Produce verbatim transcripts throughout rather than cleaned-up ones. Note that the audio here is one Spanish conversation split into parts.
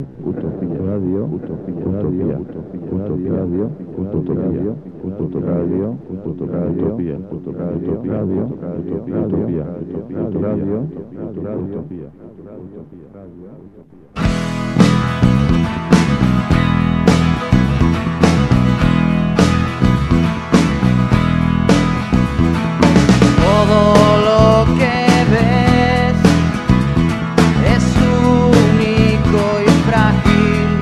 Utopía Radio, Utopía Radio, Utopía Radio, Utopía Radio, Utopía Radio, Utopía Radio, Utopía, Utopía Radio, Utopía, Utopía Radio, Utopía. Todo lo que ves es único y frágil.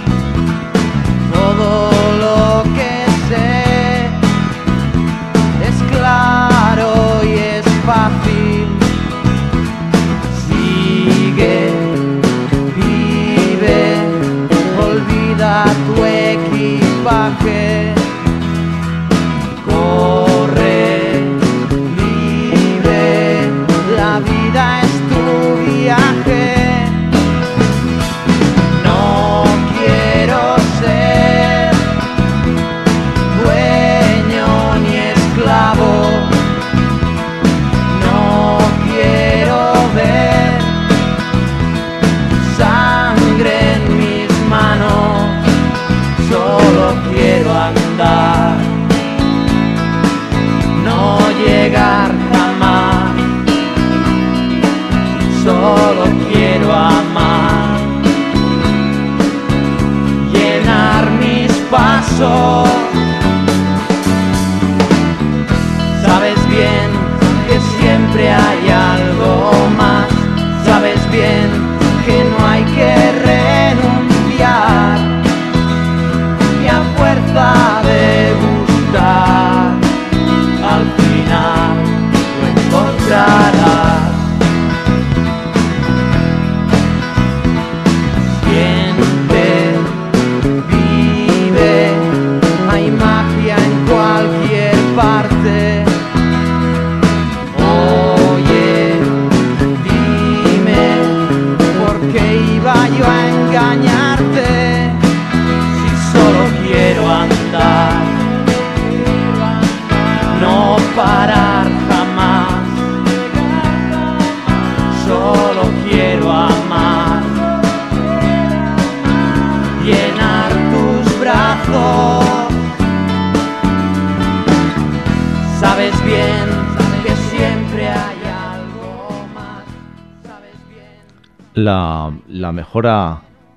Todo lo que sé es claro y es fácil. Sigue, vive, olvida tu equipaje. La vida es tu viaje. No quiero ser dueño ni esclavo. No quiero ver sangre en mis manos. Solo quiero andar, no llegar jamás. Solo quiero amar, llenar mis pasos. Sabes bien que siempre hay algo más. Sabes bien que no hay que renunciar. Y a fuerza de buscar, al final lo encontrarás. Parte. Oye, dime por qué iba yo a engañarte si solo quiero andar, no parar jamás. Solo quiero amar, llenar tus brazos. Sabes bien que siempre hay algo más. Sabes bien. La, la mejora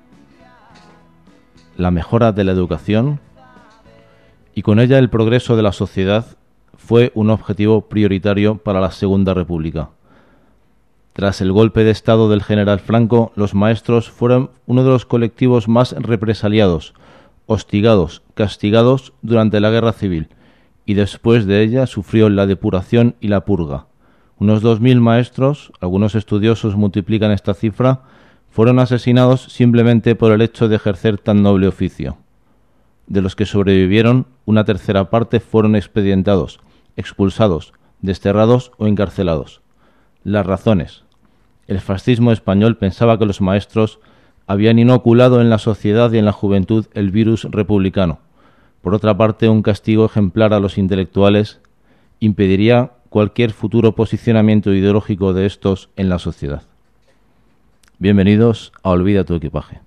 la mejora de la educación y con ella el progreso de la sociedad fue un objetivo prioritario para la Segunda República. Tras el golpe de Estado del general Franco, los maestros fueron uno de los colectivos más represaliados, hostigados, castigados durante la Guerra Civil. Y después de ella sufrió la depuración y la purga. Unos dos mil maestros, algunos estudiosos multiplican esta cifra, fueron asesinados simplemente por el hecho de ejercer tan noble oficio. De los que sobrevivieron, una tercera parte fueron expedientados, expulsados, desterrados o encarcelados. Las razones. El fascismo español pensaba que los maestros habían inoculado en la sociedad y en la juventud el virus republicano. Por otra parte, un castigo ejemplar a los intelectuales impediría cualquier futuro posicionamiento ideológico de estos en la sociedad. Bienvenidos a Olvida tu equipaje.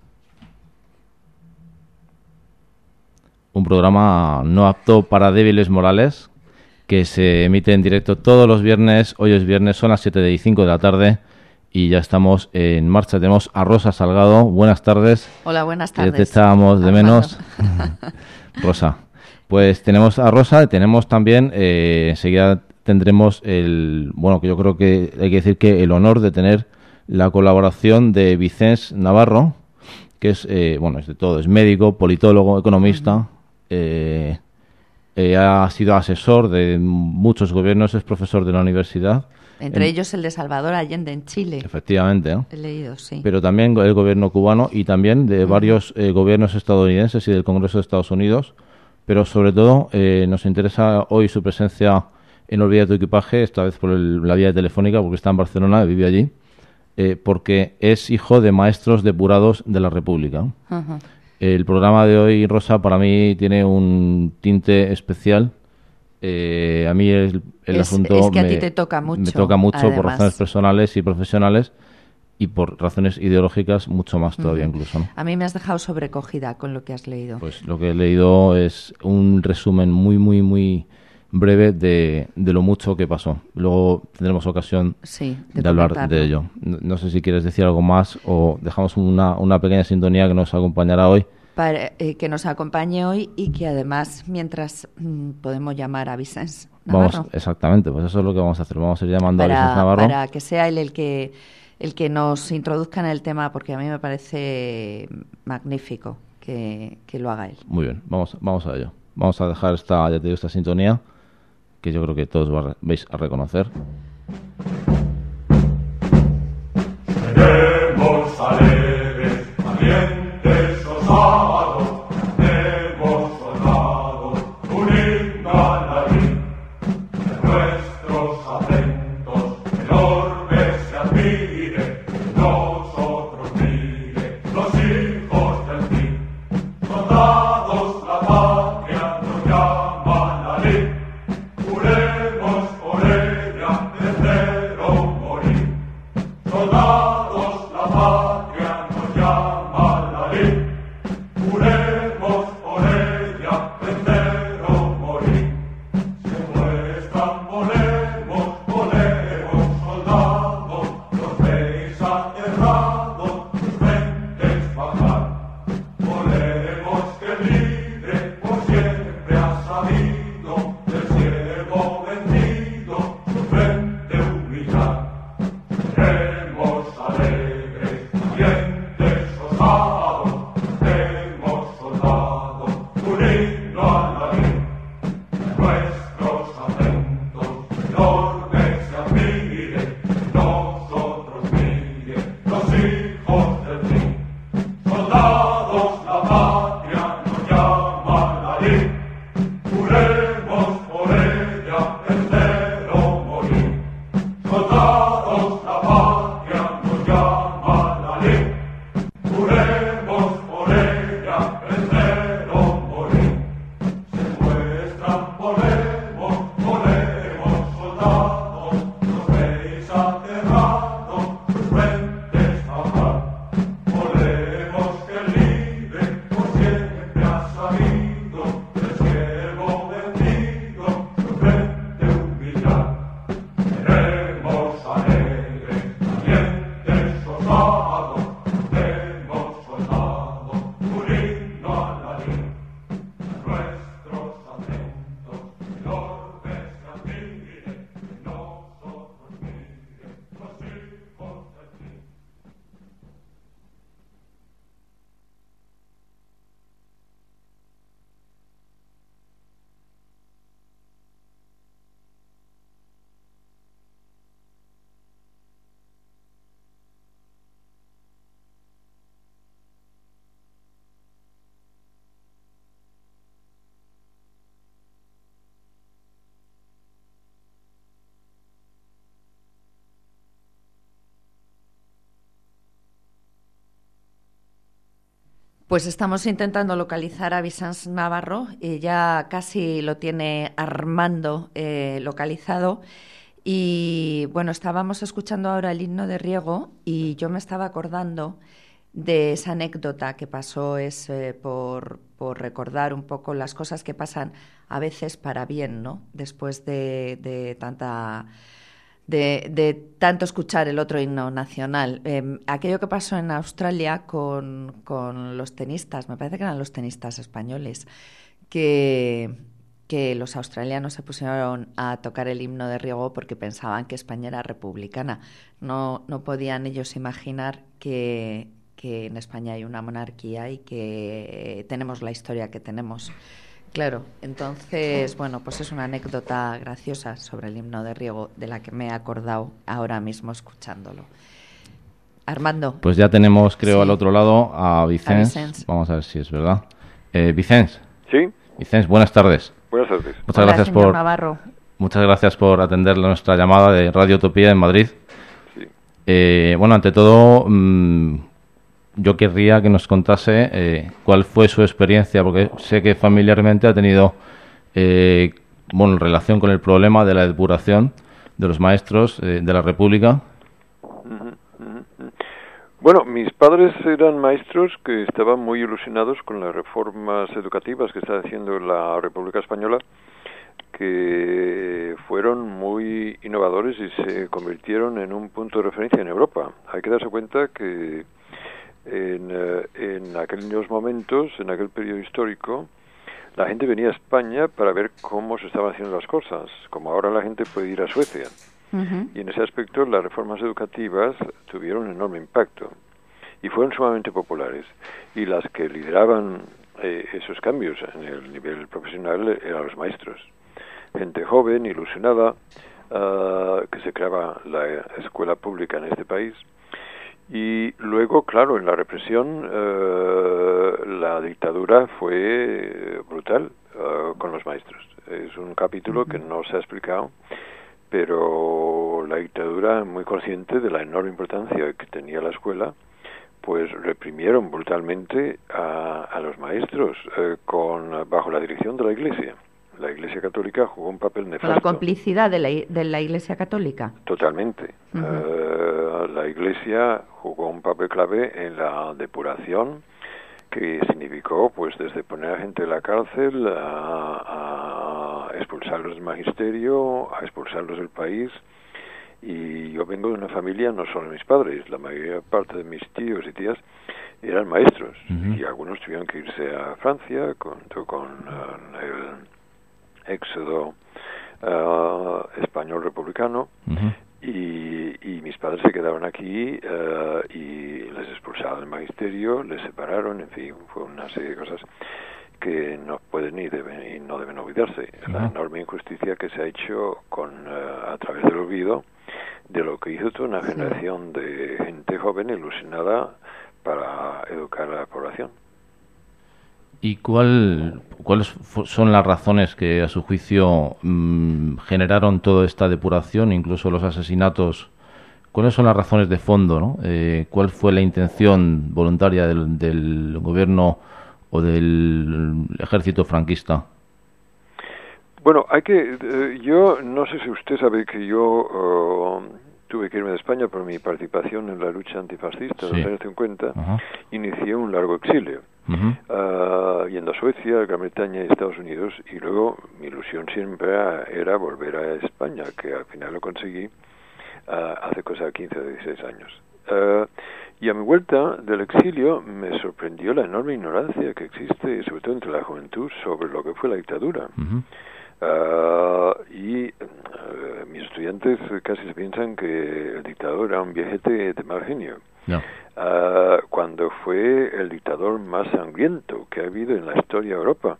Un programa no apto para débiles morales que se emite en directo todos los viernes. Hoy es viernes, son las siete y cinco de la tarde y ya estamos en marcha. Tenemos a Rosa Salgado. Buenas tardes. Hola, buenas tardes. Te echábamos de menos. Rosa. Pues tenemos a Rosa y tenemos también, eh, enseguida tendremos el, bueno, que yo creo que hay que decir que el honor de tener la colaboración de Vicens Navarro, que es, eh, bueno, es de todo, es médico, politólogo, economista, uh-huh. eh, eh, ha sido asesor de muchos gobiernos, es profesor de la universidad. Entre en, ellos el de Salvador Allende en Chile. Efectivamente. ¿eh? He leído, sí. Pero también el gobierno cubano y también de uh-huh. varios eh, gobiernos estadounidenses y del Congreso de Estados Unidos. Pero sobre todo eh, nos interesa hoy su presencia en Olvida tu equipaje, esta vez por el, la vía telefónica, porque está en Barcelona, vive allí, eh, porque es hijo de maestros depurados de la República. Uh-huh. El programa de hoy, Rosa, para mí tiene un tinte especial. Eh, a mí el, el es, asunto es que me, a ti te toca mucho, me toca mucho además. Por razones personales y profesionales. y por razones ideológicas mucho más todavía uh-huh. incluso, ¿no? A mí me has dejado sobrecogida con lo que has leído. Pues lo que he leído es un resumen muy, muy, muy breve de, de lo mucho que pasó. Luego tendremos ocasión sí, de, de hablar de ello. No, no sé si quieres decir algo más o dejamos una, una pequeña sintonía que nos acompañará hoy. Para, eh, que nos acompañe hoy y que además, mientras mmm, podemos llamar a Vicens Navarro. Vamos, exactamente, pues eso es lo que vamos a hacer. Vamos a ir llamando para, a Vicens Navarro. Para que sea él el que... el que nos introduzca en el tema, porque a mí me parece magnífico que, que lo haga él. Muy bien, vamos, vamos a ello. Vamos a dejar esta, ya te digo, esta sintonía, que yo creo que todos va, vais a reconocer. Seremos alegres, valientes, osados, hemos soldado un himno al latín, de nuestros acentos el orbe se admire, nosotros mire, los hijos del fin, soldados la patria nos llama la ley, juremos por ella vencer o morir, soldados la patria nos llama la ley, juremos por ella vencer o morir, si muestran volemos, volemos soldados, los veis aterrados, sus mentes bajar, volemos que libre por siempre ha sabido, del ciego vencido, su frente humillar. Seremos alegres, valientes, osados, hemos soldado un himno al latín, de nuestros acentos el orbe se admire, nosotros mire, los hijos del fin, soldados la patria nos llama la ley, juremos por ella vencer o morir, soldados la patria nos llama la ley, juremos por ella vencer o morir, se muestran volemos, volemos soldados, los veis aterrados, sus frentes bajar, volemos que libre por siempre ha sabido, del ciego vencido, su frente humillar. Seremos alegres, valientes, osados, hemos soldado un himno al latín, de nuestros acentos el orbe se admire, nosotros mire, los hijos del fin. Pues estamos intentando localizar a Vicens Navarro y ya casi lo tiene Armando eh, localizado. Y bueno, estábamos escuchando ahora el himno de Riego y yo me estaba acordando de esa anécdota que pasó es eh, por, por recordar un poco las cosas que pasan a veces para bien, ¿no? Después de, de tanta... De, de tanto escuchar el otro himno nacional. Eh, aquello que pasó en Australia con, con los tenistas, me parece que eran los tenistas españoles, que, que los australianos se pusieron a tocar el himno de Riego porque pensaban que España era republicana. No, no podían ellos imaginar que, que en España hay una monarquía y que tenemos la historia que tenemos. Claro, entonces, bueno, pues es una anécdota graciosa sobre el himno de Riego de la que me he acordado ahora mismo escuchándolo. Armando. Pues ya tenemos, creo, sí, al otro lado a Vicens. A Vicens. Vamos a ver si es verdad. Eh, Vicens. Sí. Vicens, buenas tardes. Buenas tardes. Muchas Hola, gracias señor por Navarro. Muchas gracias por atender nuestra llamada de Radio Utopía en Madrid. Sí. Eh, bueno, ante todo, mmm, yo querría que nos contase eh, cuál fue su experiencia, porque sé que familiarmente ha tenido eh, bueno, relación con el problema de la depuración de los maestros eh, de la República. Uh-huh, uh-huh. Bueno, mis padres eran maestros que estaban muy ilusionados con las reformas educativas que está haciendo la República Española, que fueron muy innovadores y se convirtieron en un punto de referencia en Europa. Hay que darse cuenta que en, eh, en aquellos momentos, en aquel periodo histórico, la gente venía a España para ver cómo se estaban haciendo las cosas, como ahora la gente puede ir a Suecia. Uh-huh. Y en ese aspecto las reformas educativas tuvieron un enorme impacto y fueron sumamente populares. Y las que lideraban eh, esos cambios en el nivel profesional eran los maestros. Gente joven, ilusionada, uh, que se creaba la escuela pública en este país. Y luego, claro, en la represión, uh, la dictadura fue brutal uh, con los maestros. Es un capítulo que no se ha explicado, pero la dictadura, muy consciente de la enorme importancia que tenía la escuela, pues reprimieron brutalmente a, a los maestros uh, con bajo la dirección de la Iglesia. La Iglesia Católica jugó un papel nefasto. ¿Con la complicidad de la, de la Iglesia Católica? Totalmente. Uh-huh. Uh, la Iglesia jugó un papel clave en la depuración, que significó, pues, desde poner a gente en la cárcel, a, a expulsarlos del magisterio, a expulsarlos del país. Y yo vengo de una familia, no solo mis padres, la mayor parte de mis tíos y tías eran maestros. Uh-huh. Y algunos tuvieron que irse a Francia, junto con uh, el éxodo uh, español republicano, uh-huh. y, y mis padres se quedaron aquí uh, y les expulsaron del magisterio, les separaron, en fin, fue una serie de cosas que no pueden ni deben y no deben olvidarse. Uh-huh. La enorme injusticia que se ha hecho con uh, a través del olvido de lo que hizo toda una generación sí. de gente joven ilusionada para educar a la población. ¿Y cuál, cuáles son las razones que, a su juicio, mmm, generaron toda esta depuración, incluso los asesinatos? ¿Cuáles son las razones de fondo, ¿no? Eh, ¿Cuál fue la intención voluntaria del, del gobierno o del ejército franquista? Bueno, hay que... Eh, yo no sé si usted sabe que yo uh, tuve que irme de España por mi participación en la lucha antifascista de los años cincuenta. Uh-huh. Inicié un largo exilio. Uh-huh. Uh, yendo a Suecia, Gran Bretaña y Estados Unidos, y luego mi ilusión siempre era volver a España, que al final lo conseguí uh, hace cosa de quince o dieciséis años. Uh, y a mi vuelta del exilio me sorprendió la enorme ignorancia que existe, sobre todo entre la juventud, sobre lo que fue la dictadura. Uh-huh. Uh, y uh, mis estudiantes casi se piensan que el dictador era un viejete de mal genio. No. Uh, cuando fue el dictador más sangriento que ha habido en la historia de Europa.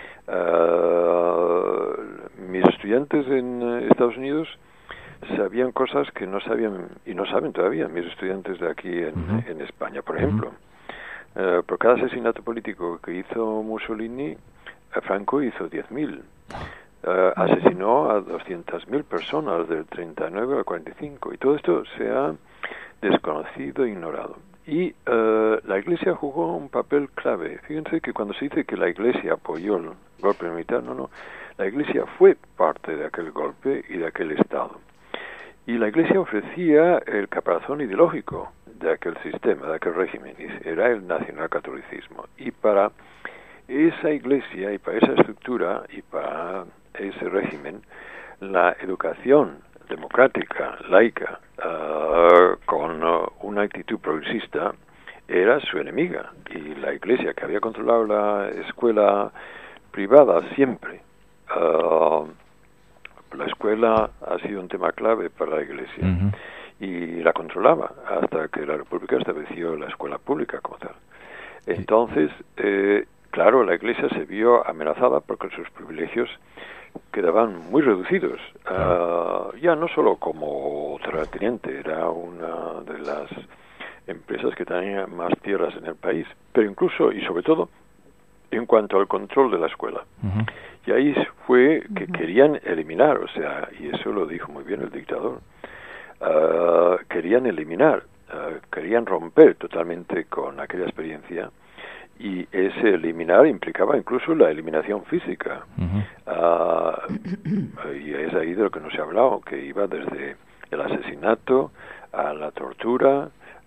Uh, mis estudiantes en Estados Unidos sabían cosas que no sabían y no saben todavía mis estudiantes de aquí en, uh-huh. en España. Por ejemplo, uh-huh. uh, por cada asesinato político que hizo Mussolini, uh, Franco hizo diez mil. Uh, asesinó a doscientas mil personas del treinta y nueve al cuarenta y cinco, y todo esto se ha desconocido e ignorado. Y uh, la Iglesia jugó un papel clave. Fíjense que cuando se dice que la Iglesia apoyó el golpe militar, no, no, la Iglesia fue parte de aquel golpe y de aquel Estado. Y la Iglesia ofrecía el caparazón ideológico de aquel sistema, de aquel régimen, y era el nacionalcatolicismo. Y para esa Iglesia y para esa estructura y para ese régimen, la educación democrática, laica, uh, con uh, una actitud progresista, era su enemiga. Y la Iglesia, que había controlado la escuela privada siempre, uh, la escuela ha sido un tema clave para la Iglesia. Uh-huh. Y la controlaba hasta que la República estableció la escuela pública como tal. Entonces, eh, claro, la Iglesia se vio amenazada porque sus privilegios quedaban muy reducidos. Uh, ya no solo como terrateniente, era una de las empresas que tenía más tierras en el país, pero incluso y sobre todo en cuanto al control de la escuela. Uh-huh. Y ahí fue que uh-huh. querían eliminar, o sea, y eso lo dijo muy bien el dictador, uh, querían eliminar, uh, querían romper totalmente con aquella experiencia. Y ese eliminar implicaba incluso la eliminación física. Uh-huh. Uh, y es ahí de lo que no se ha hablado, que iba desde el asesinato a la tortura,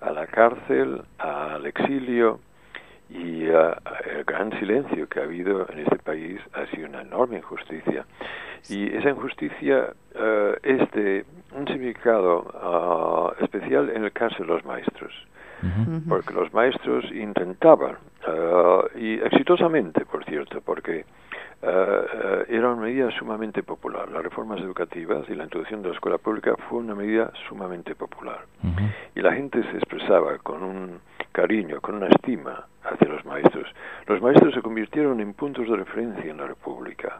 a la cárcel, al exilio, y uh, el gran silencio que ha habido en este país ha sido una enorme injusticia. Y esa injusticia uh, es de un significado uh, especial en el caso de los maestros. Uh-huh. Porque los maestros intentaban, uh, y exitosamente, por cierto, porque uh, uh, era una medida sumamente popular. Las reformas educativas y la introducción de la escuela pública fue una medida sumamente popular. Uh-huh. Y la gente se expresaba con un cariño, con una estima hacia los maestros. Los maestros se convirtieron en puntos de referencia en la República.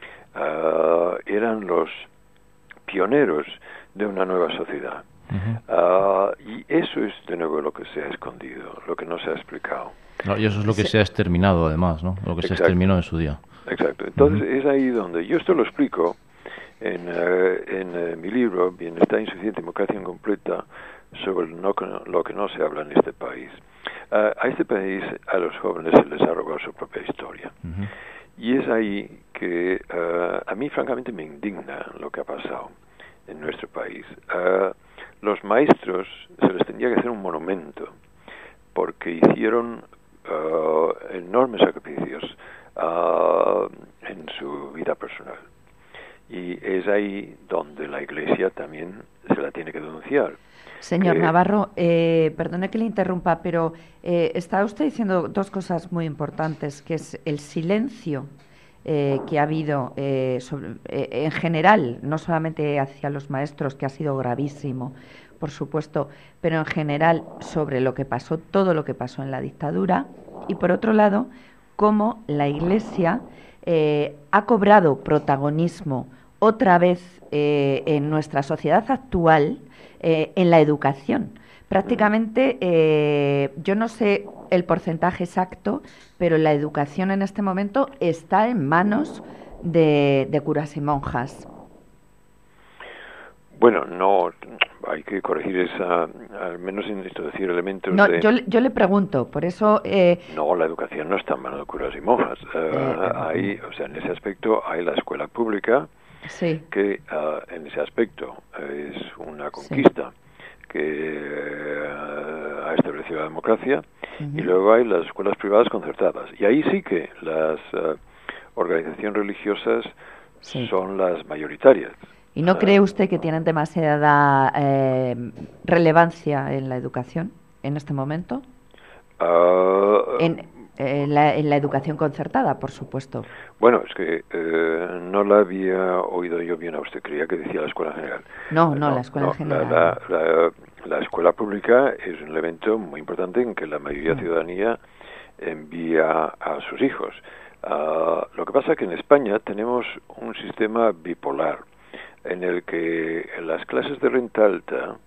Uh, eran los pioneros de una nueva sociedad. Uh-huh. Uh, y eso es de nuevo lo que se ha escondido, lo que no se ha explicado. No, y eso es lo que sí. se ha exterminado además, ¿no? Lo que Exacto. se exterminó en su día. Exacto. Entonces uh-huh. es ahí donde yo esto lo explico en, uh, en uh, mi libro Bienestar Insuficiente, Democracia Incompleta, sobre no, lo que no se habla en este país. Uh, a este país, a los jóvenes se les ha robado su propia historia. Uh-huh. Y es ahí que uh, a mí francamente me indigna lo que ha pasado en nuestro país. Uh, los maestros se les tendría que hacer un monumento porque hicieron uh, enormes sacrificios uh, en su vida personal. Y es ahí donde la Iglesia también se la tiene que denunciar. Señor que... Navarro, eh, perdone que le interrumpa, pero eh, está usted diciendo dos cosas muy importantes, que es el silencio eh, que ha habido eh, sobre, eh, en general, no solamente hacia los maestros, que ha sido gravísimo, por supuesto, pero en general sobre lo que pasó, todo lo que pasó en la dictadura, y por otro lado, cómo la Iglesia eh, ha cobrado protagonismo otra vez eh, en nuestra sociedad actual, Eh, en la educación. Prácticamente, eh, yo no sé el porcentaje exacto, pero la educación en este momento está en manos de, de curas y monjas. Bueno, no, hay que corregir esa, al menos introducir elementos no, de... Yo, yo le pregunto, por eso... Eh... No, la educación no está en manos de curas y monjas. Uh, eh, hay, o sea, en ese aspecto hay la escuela pública, sí. que uh, en ese aspecto es una conquista sí. que uh, ha establecido la democracia, uh-huh. y luego hay las escuelas privadas concertadas. Y ahí sí que las uh, organizaciones religiosas sí. son las mayoritarias. ¿Y no uh, cree usted que tienen demasiada eh, relevancia en la educación en este momento? Uh, en... En la, en la educación concertada, por supuesto. Bueno, es que eh, no la había oído yo bien a usted, creía que decía la escuela en general. No, no, no la escuela no, en general. La, la, la, la escuela pública es un elemento muy importante en que la mayoría de la ciudadanía envía a sus hijos. Uh, lo que pasa es que en España tenemos un sistema bipolar, en el que en las clases de renta alta,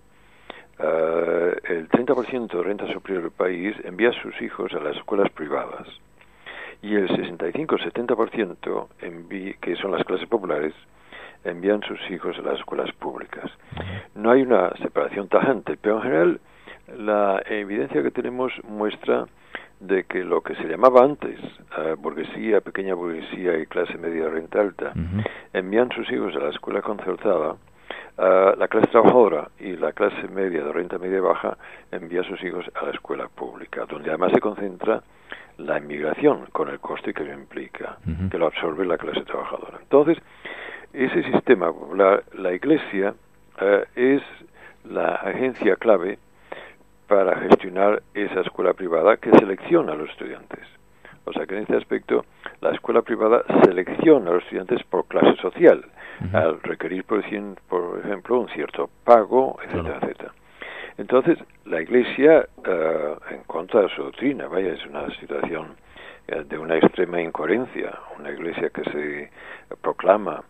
Uh, el treinta por ciento de renta superior del país envía a sus hijos a las escuelas privadas y el sesenta y cinco a setenta por ciento, envi- que son las clases populares, envían sus hijos a las escuelas públicas. No hay una separación tajante, pero en general la evidencia que tenemos muestra de que lo que se llamaba antes uh, burguesía, pequeña burguesía y clase media de renta alta, uh-huh. envían sus hijos a la escuela concertada. Uh, la clase trabajadora y la clase media de renta media y baja envía a sus hijos a la escuela pública, donde además se concentra la inmigración con el coste que lo implica, uh-huh. que lo absorbe la clase trabajadora. Entonces, ese sistema, la, la Iglesia uh, es la agencia clave para gestionar esa escuela privada que selecciona a los estudiantes. O sea que en este aspecto la escuela privada selecciona a los estudiantes por clase social, uh-huh. al requerir, por, por ejemplo, un cierto pago, etcétera, claro. etcétera. Entonces, la Iglesia, uh, en contra de su doctrina, vaya, es una situación uh, de una extrema incoherencia, una Iglesia que se proclama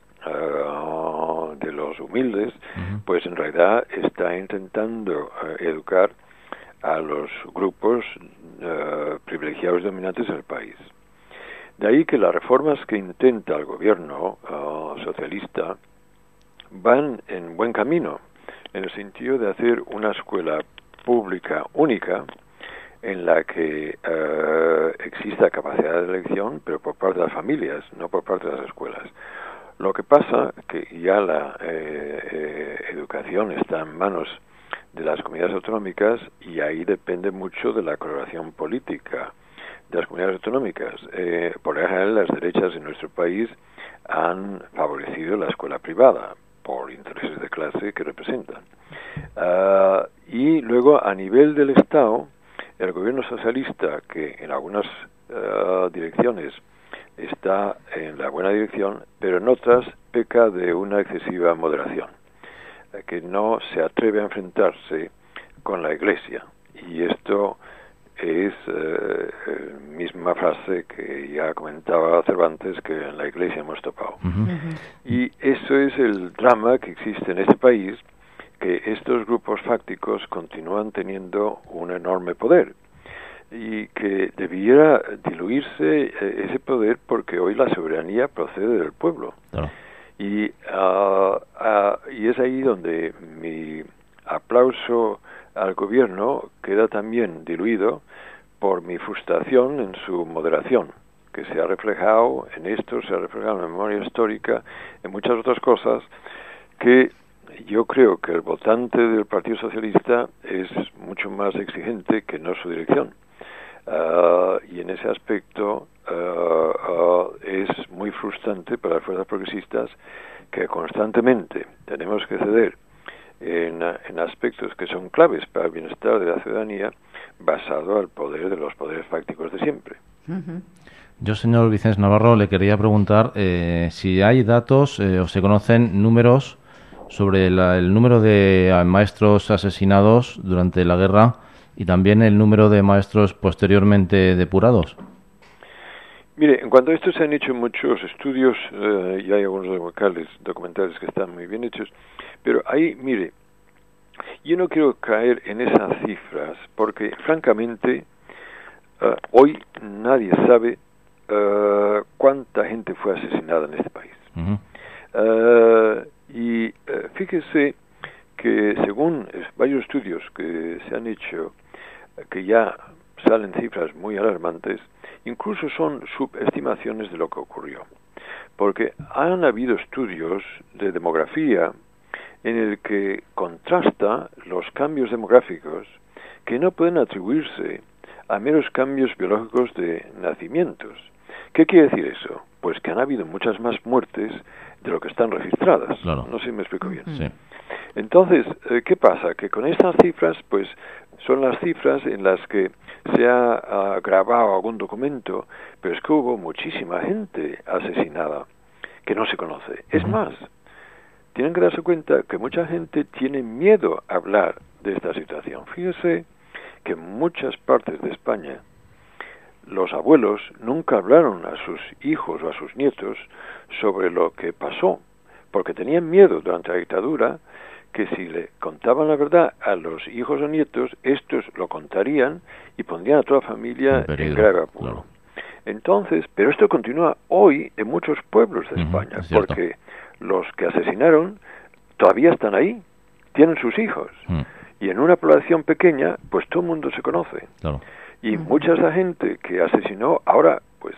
uh, de los humildes, uh-huh. pues en realidad está intentando uh, educar a los grupos uh, privilegiados dominantes del país. De ahí que las reformas que intenta el gobierno uh, socialista van en buen camino, en el sentido de hacer una escuela pública única en la que uh, exista capacidad de elección, pero por parte de las familias, no por parte de las escuelas. Lo que pasa que ya la eh, eh, educación está en manos de las comunidades autonómicas, y ahí depende mucho de la coloración política de las comunidades autonómicas. Eh, por ejemplo, las derechas en nuestro país han favorecido la escuela privada por intereses de clase que representan. Uh, y luego, a nivel del Estado, el gobierno socialista, que en algunas uh, direcciones está en la buena dirección, pero en otras peca de una excesiva moderación, que no se atreve a enfrentarse con la Iglesia. Y esto es eh, misma frase que ya comentaba Cervantes, que en la Iglesia hemos topado. Uh-huh. Y eso es el drama que existe en este país, que estos grupos fácticos continúan teniendo un enorme poder, y que debiera diluirse eh, ese poder, porque hoy la soberanía procede del pueblo. Claro. Y, uh, uh, y es ahí donde mi aplauso al gobierno queda también diluido por mi frustración en su moderación, que se ha reflejado en esto, se ha reflejado en la memoria histórica, en muchas otras cosas, que yo creo que el votante del Partido Socialista es mucho más exigente que no su dirección. Uh, y en ese aspecto uh, uh, es muy frustrante para las fuerzas progresistas, que constantemente tenemos que ceder en, en aspectos que son claves para el bienestar de la ciudadanía, basado al poder de los poderes fácticos de siempre. Uh-huh. Yo, señor Vicens Navarro, le quería preguntar eh, si hay datos eh, o se conocen números sobre la, el número de maestros asesinados durante la guerra y también el número de maestros posteriormente depurados. Mire, en cuanto a esto se han hecho muchos estudios eh, y hay algunos documentales, documentales que están muy bien hechos, pero ahí, mire, yo no quiero caer en esas cifras porque, francamente, uh, hoy nadie sabe uh, cuánta gente fue asesinada en este país. Uh-huh. Uh, y uh, fíjese que según varios estudios que se han hecho, que ya salen cifras muy alarmantes, incluso son subestimaciones de lo que ocurrió. Porque han habido estudios de demografía en el que contrasta los cambios demográficos que no pueden atribuirse a meros cambios biológicos de nacimientos. ¿Qué quiere decir eso? Pues que han habido muchas más muertes de lo que están registradas. Claro. No sé si me explico bien. Sí. Entonces, ¿qué pasa? Que con estas cifras, pues, son las cifras en las que se ha uh, grabado algún documento, pero es que hubo muchísima gente asesinada que no se conoce. Es más, tienen que darse cuenta que mucha gente tiene miedo a hablar de esta situación. Fíjese que en muchas partes de España los abuelos nunca hablaron a sus hijos o a sus nietos sobre lo que pasó, porque tenían miedo durante la dictadura que si le contaban la verdad a los hijos o nietos, estos lo contarían y pondrían a toda la familia en, en grave apuro. Claro. Entonces, pero esto continúa hoy en muchos pueblos de España, uh-huh, porque los que asesinaron todavía están ahí, tienen sus hijos, uh-huh. y en una población pequeña, pues todo el mundo se conoce. Claro. Y uh-huh. mucha de esa gente que asesinó ahora, pues,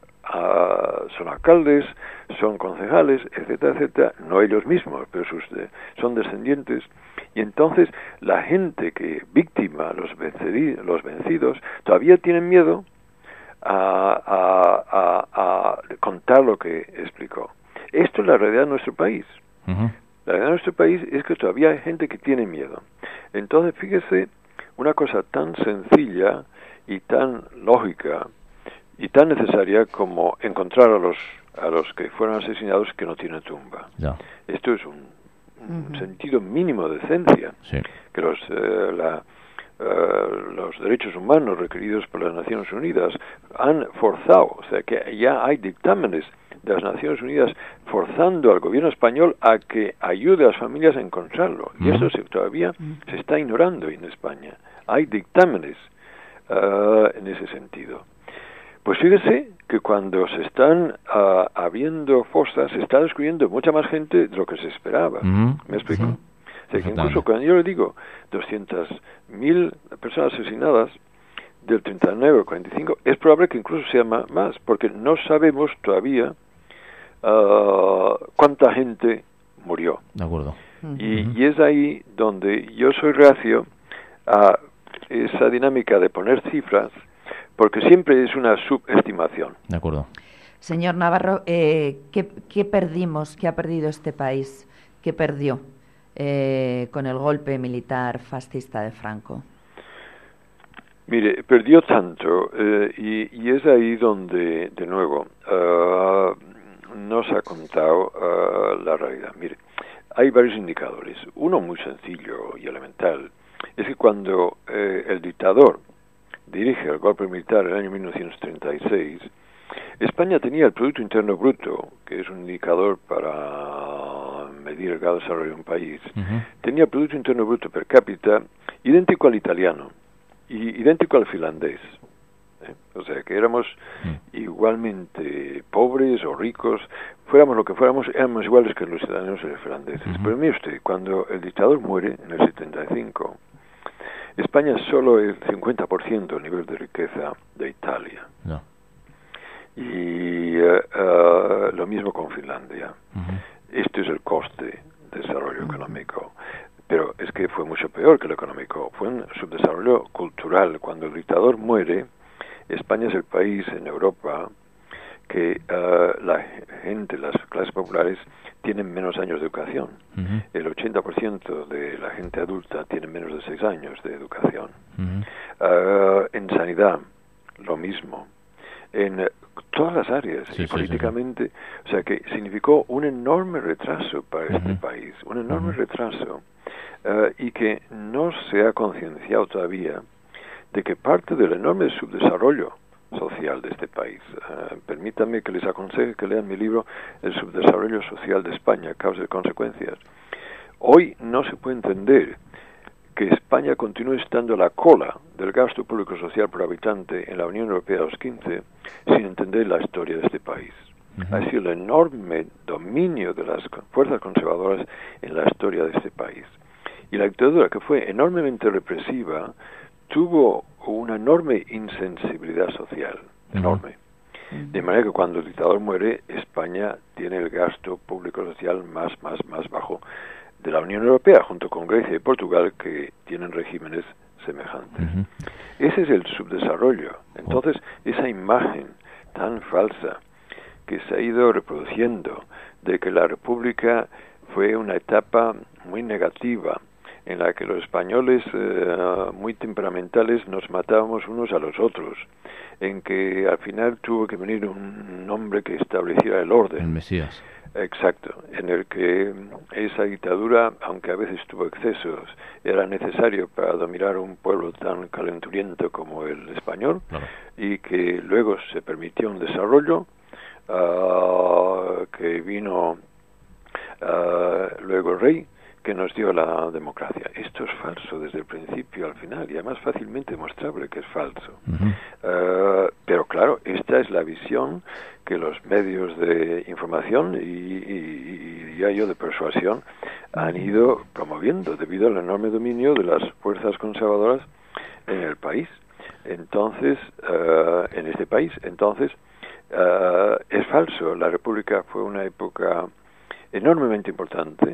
Uh, son alcaldes, son concejales, etcétera, etcétera, no ellos mismos, pero sus de, son descendientes, y entonces la gente que víctima, los, vencedi, los vencidos, todavía tienen miedo a, a, a, a contar lo que explicó. Esto es la realidad de nuestro país. Uh-huh. La realidad de nuestro país es que todavía hay gente que tiene miedo. Entonces, fíjese, una cosa tan sencilla y tan lógica y tan necesaria como encontrar a los a los que fueron asesinados que no tienen tumba. Ya. Esto es un, un uh-huh. sentido mínimo de decencia, sí. que los eh, la, uh, los derechos humanos requeridos por las Naciones Unidas han forzado, o sea que ya hay dictámenes de las Naciones Unidas forzando al gobierno español a que ayude a las familias a encontrarlo, uh-huh. y eso se, todavía uh-huh. se está ignorando en España. Hay dictámenes uh, en ese sentido. Pues fíjese que cuando se están uh, habiendo fosas, se está descubriendo mucha más gente de lo que se esperaba. Uh-huh. ¿Me explico? Uh-huh. O sea, que incluso cuando yo le digo doscientas mil personas asesinadas del treinta y nueve al cuarenta y cinco, es probable que incluso sea más, porque no sabemos todavía uh, cuánta gente murió. De acuerdo. Uh-huh. Y, y es ahí donde yo soy reacio a esa dinámica de poner cifras, porque siempre es una subestimación. De acuerdo. Señor Navarro, eh, ¿qué, ¿qué perdimos? ¿Qué ha perdido este país? ¿Qué perdió eh, con el golpe militar fascista de Franco? Mire, perdió tanto eh, y, y es ahí donde, de nuevo, uh, nos ha contado uh, la realidad. Mire, hay varios indicadores. Uno muy sencillo y elemental es que cuando eh, el dictador dirige el golpe militar en el año mil novecientos treinta y seis, España tenía el Producto Interno Bruto, que es un indicador para medir el grado de desarrollo de un país, uh-huh. tenía el Producto Interno Bruto per cápita idéntico al italiano y idéntico al finlandés. ¿eh? O sea, que éramos uh-huh. igualmente pobres o ricos, fuéramos lo que fuéramos, éramos iguales que los italianos y los finlandeses. Uh-huh. Pero mire usted, cuando el dictador muere en el setenta y cinco, España es solo el cincuenta por ciento del nivel de riqueza de Italia. No. Y uh, uh, lo mismo con Finlandia. Uh-huh. Este es el coste de desarrollo económico. Pero es que fue mucho peor que lo económico. Fue un subdesarrollo cultural. Cuando el dictador muere, España es el país en Europa que uh, la gente, las clases populares, tienen menos años de educación. Uh-huh. El ochenta por ciento de la gente adulta tiene menos de seis años de educación. Uh-huh. Uh, en sanidad, lo mismo. En uh, todas las áreas, sí, y sí, políticamente, sí, sí. O sea que significó un enorme retraso para uh-huh. este país, un enorme uh-huh. retraso, uh, y que no se ha concienciado todavía de que parte del enorme subdesarrollo social de este país. Uh, permítanme que les aconseje que lean mi libro El subdesarrollo social de España, causas y consecuencias. Hoy no se puede entender que España continúe estando a la cola del gasto público social por habitante en la Unión Europea de los quince sin entender la historia de este país. Uh-huh. Ha sido el enorme dominio de las fuerzas conservadoras en la historia de este país. Y la dictadura, que fue enormemente represiva, tuvo una enorme insensibilidad social, enorme. Uh-huh. De manera que cuando el dictador muere, España tiene el gasto público social más, más, más bajo de la Unión Europea, junto con Grecia y Portugal, que tienen regímenes semejantes. Uh-huh. Ese es el subdesarrollo. Entonces, esa imagen tan falsa que se ha ido reproduciendo de que la República fue una etapa muy negativa, en la que los españoles eh, muy temperamentales nos matábamos unos a los otros, en que al final tuvo que venir un hombre que estableciera el orden. El Mesías. Exacto, en el que esa dictadura, aunque a veces tuvo excesos, era necesario para dominar un pueblo tan calenturiento como el español, claro. Y que luego se permitió un desarrollo uh, que vino uh, luego el rey, que nos dio la democracia. Esto es falso desde el principio al final y además fácilmente demostrable que es falso. Uh-huh. Uh, pero claro, esta es la visión que los medios de información y, y, y ya yo de persuasión han ido promoviendo debido al enorme dominio de las fuerzas conservadoras en el país. Entonces, uh, en este país, entonces, uh, es falso. La República fue una época enormemente importante,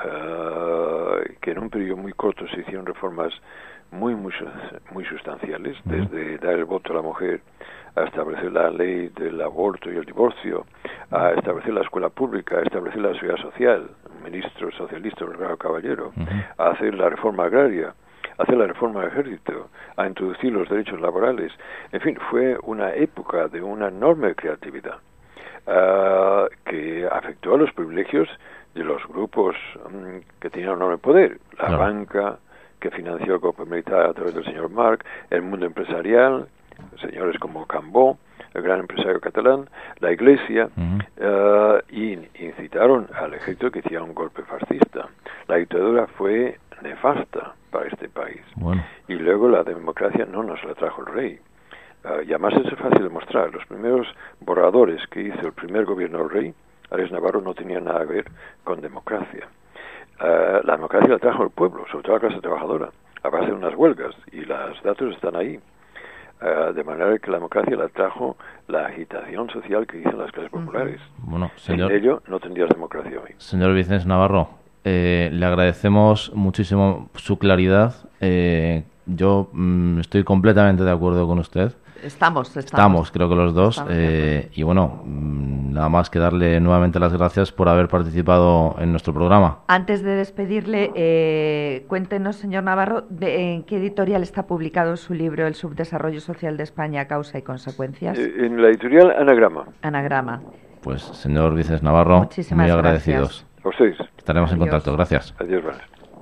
Uh, que en un periodo muy corto se hicieron reformas muy muy muy sustanciales, desde dar el voto a la mujer a establecer la ley del aborto y el divorcio, a establecer la escuela pública, a establecer la seguridad social, un ministro socialista, Belgrano Caballero, a hacer la reforma agraria, a hacer la reforma del ejército, a introducir los derechos laborales. En fin, fue una época de una enorme creatividad uh, que afectó a los privilegios de los grupos um, que tenían enorme poder, la claro. banca, que financió el golpe militar a través del señor Marc, el mundo empresarial, señores como Cambó, el gran empresario catalán, la Iglesia, uh-huh. uh, y incitaron al ejército que hiciera un golpe fascista. La dictadura fue nefasta para este país. Bueno. Y luego la democracia no nos la trajo el rey. Uh, y además eso es fácil de mostrar. Los primeros borradores que hizo el primer gobierno del rey, Arias Navarro, no tenía nada que ver con democracia. Uh, la democracia la trajo el pueblo, sobre todo la clase trabajadora, a base de unas huelgas, y los datos están ahí. Uh, de manera que la democracia la trajo la agitación social que hizo las clases populares. Bueno, señor, sin ello no tendrías democracia hoy. Señor Vicens Navarro, eh, le agradecemos muchísimo su claridad. Eh, yo mm, estoy completamente de acuerdo con usted. Estamos, estamos. Estamos, creo que los dos. Estamos, eh, y bueno, mm, nada más que darle nuevamente las gracias por haber participado en nuestro programa. Antes de despedirle, eh, cuéntenos, señor Navarro, de, ¿en qué editorial está publicado su libro El subdesarrollo social de España, causa y consecuencias? Eh, en la editorial Anagrama. Anagrama. Pues, señor Vicens Navarro, Muchísimas muy agradecidos. A ustedes. Estaremos en Adiós. contacto. Gracias. Adiós, buenas.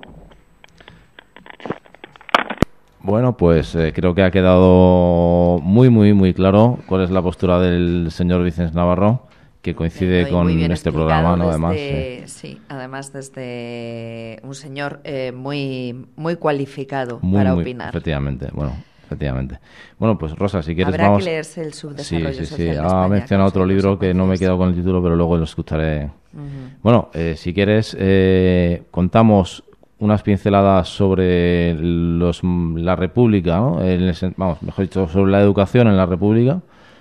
Bueno, pues eh, creo que ha quedado muy, muy, muy claro cuál es la postura del señor Vicens Navarro, que coincide Muy- con muy bien este explicado programa, ¿no? desde- Además, eh, sí, además desde un señor eh, muy, muy cualificado muy, para muy, opinar. efectivamente. Bueno, efectivamente. Bueno, pues Rosa, si quieres Habrá vamos. que leerse El Sí, subdesarrollo sí, social sí. de Ha España, mencionado causa otro y libro que no me he consecuencias. quedado con el título, pero luego lo escucharé. Ujú. Bueno, eh, si quieres, eh, contamos unas pinceladas sobre los, la República, ¿no? En el sen- vamos, mejor dicho, sobre la educación en la República.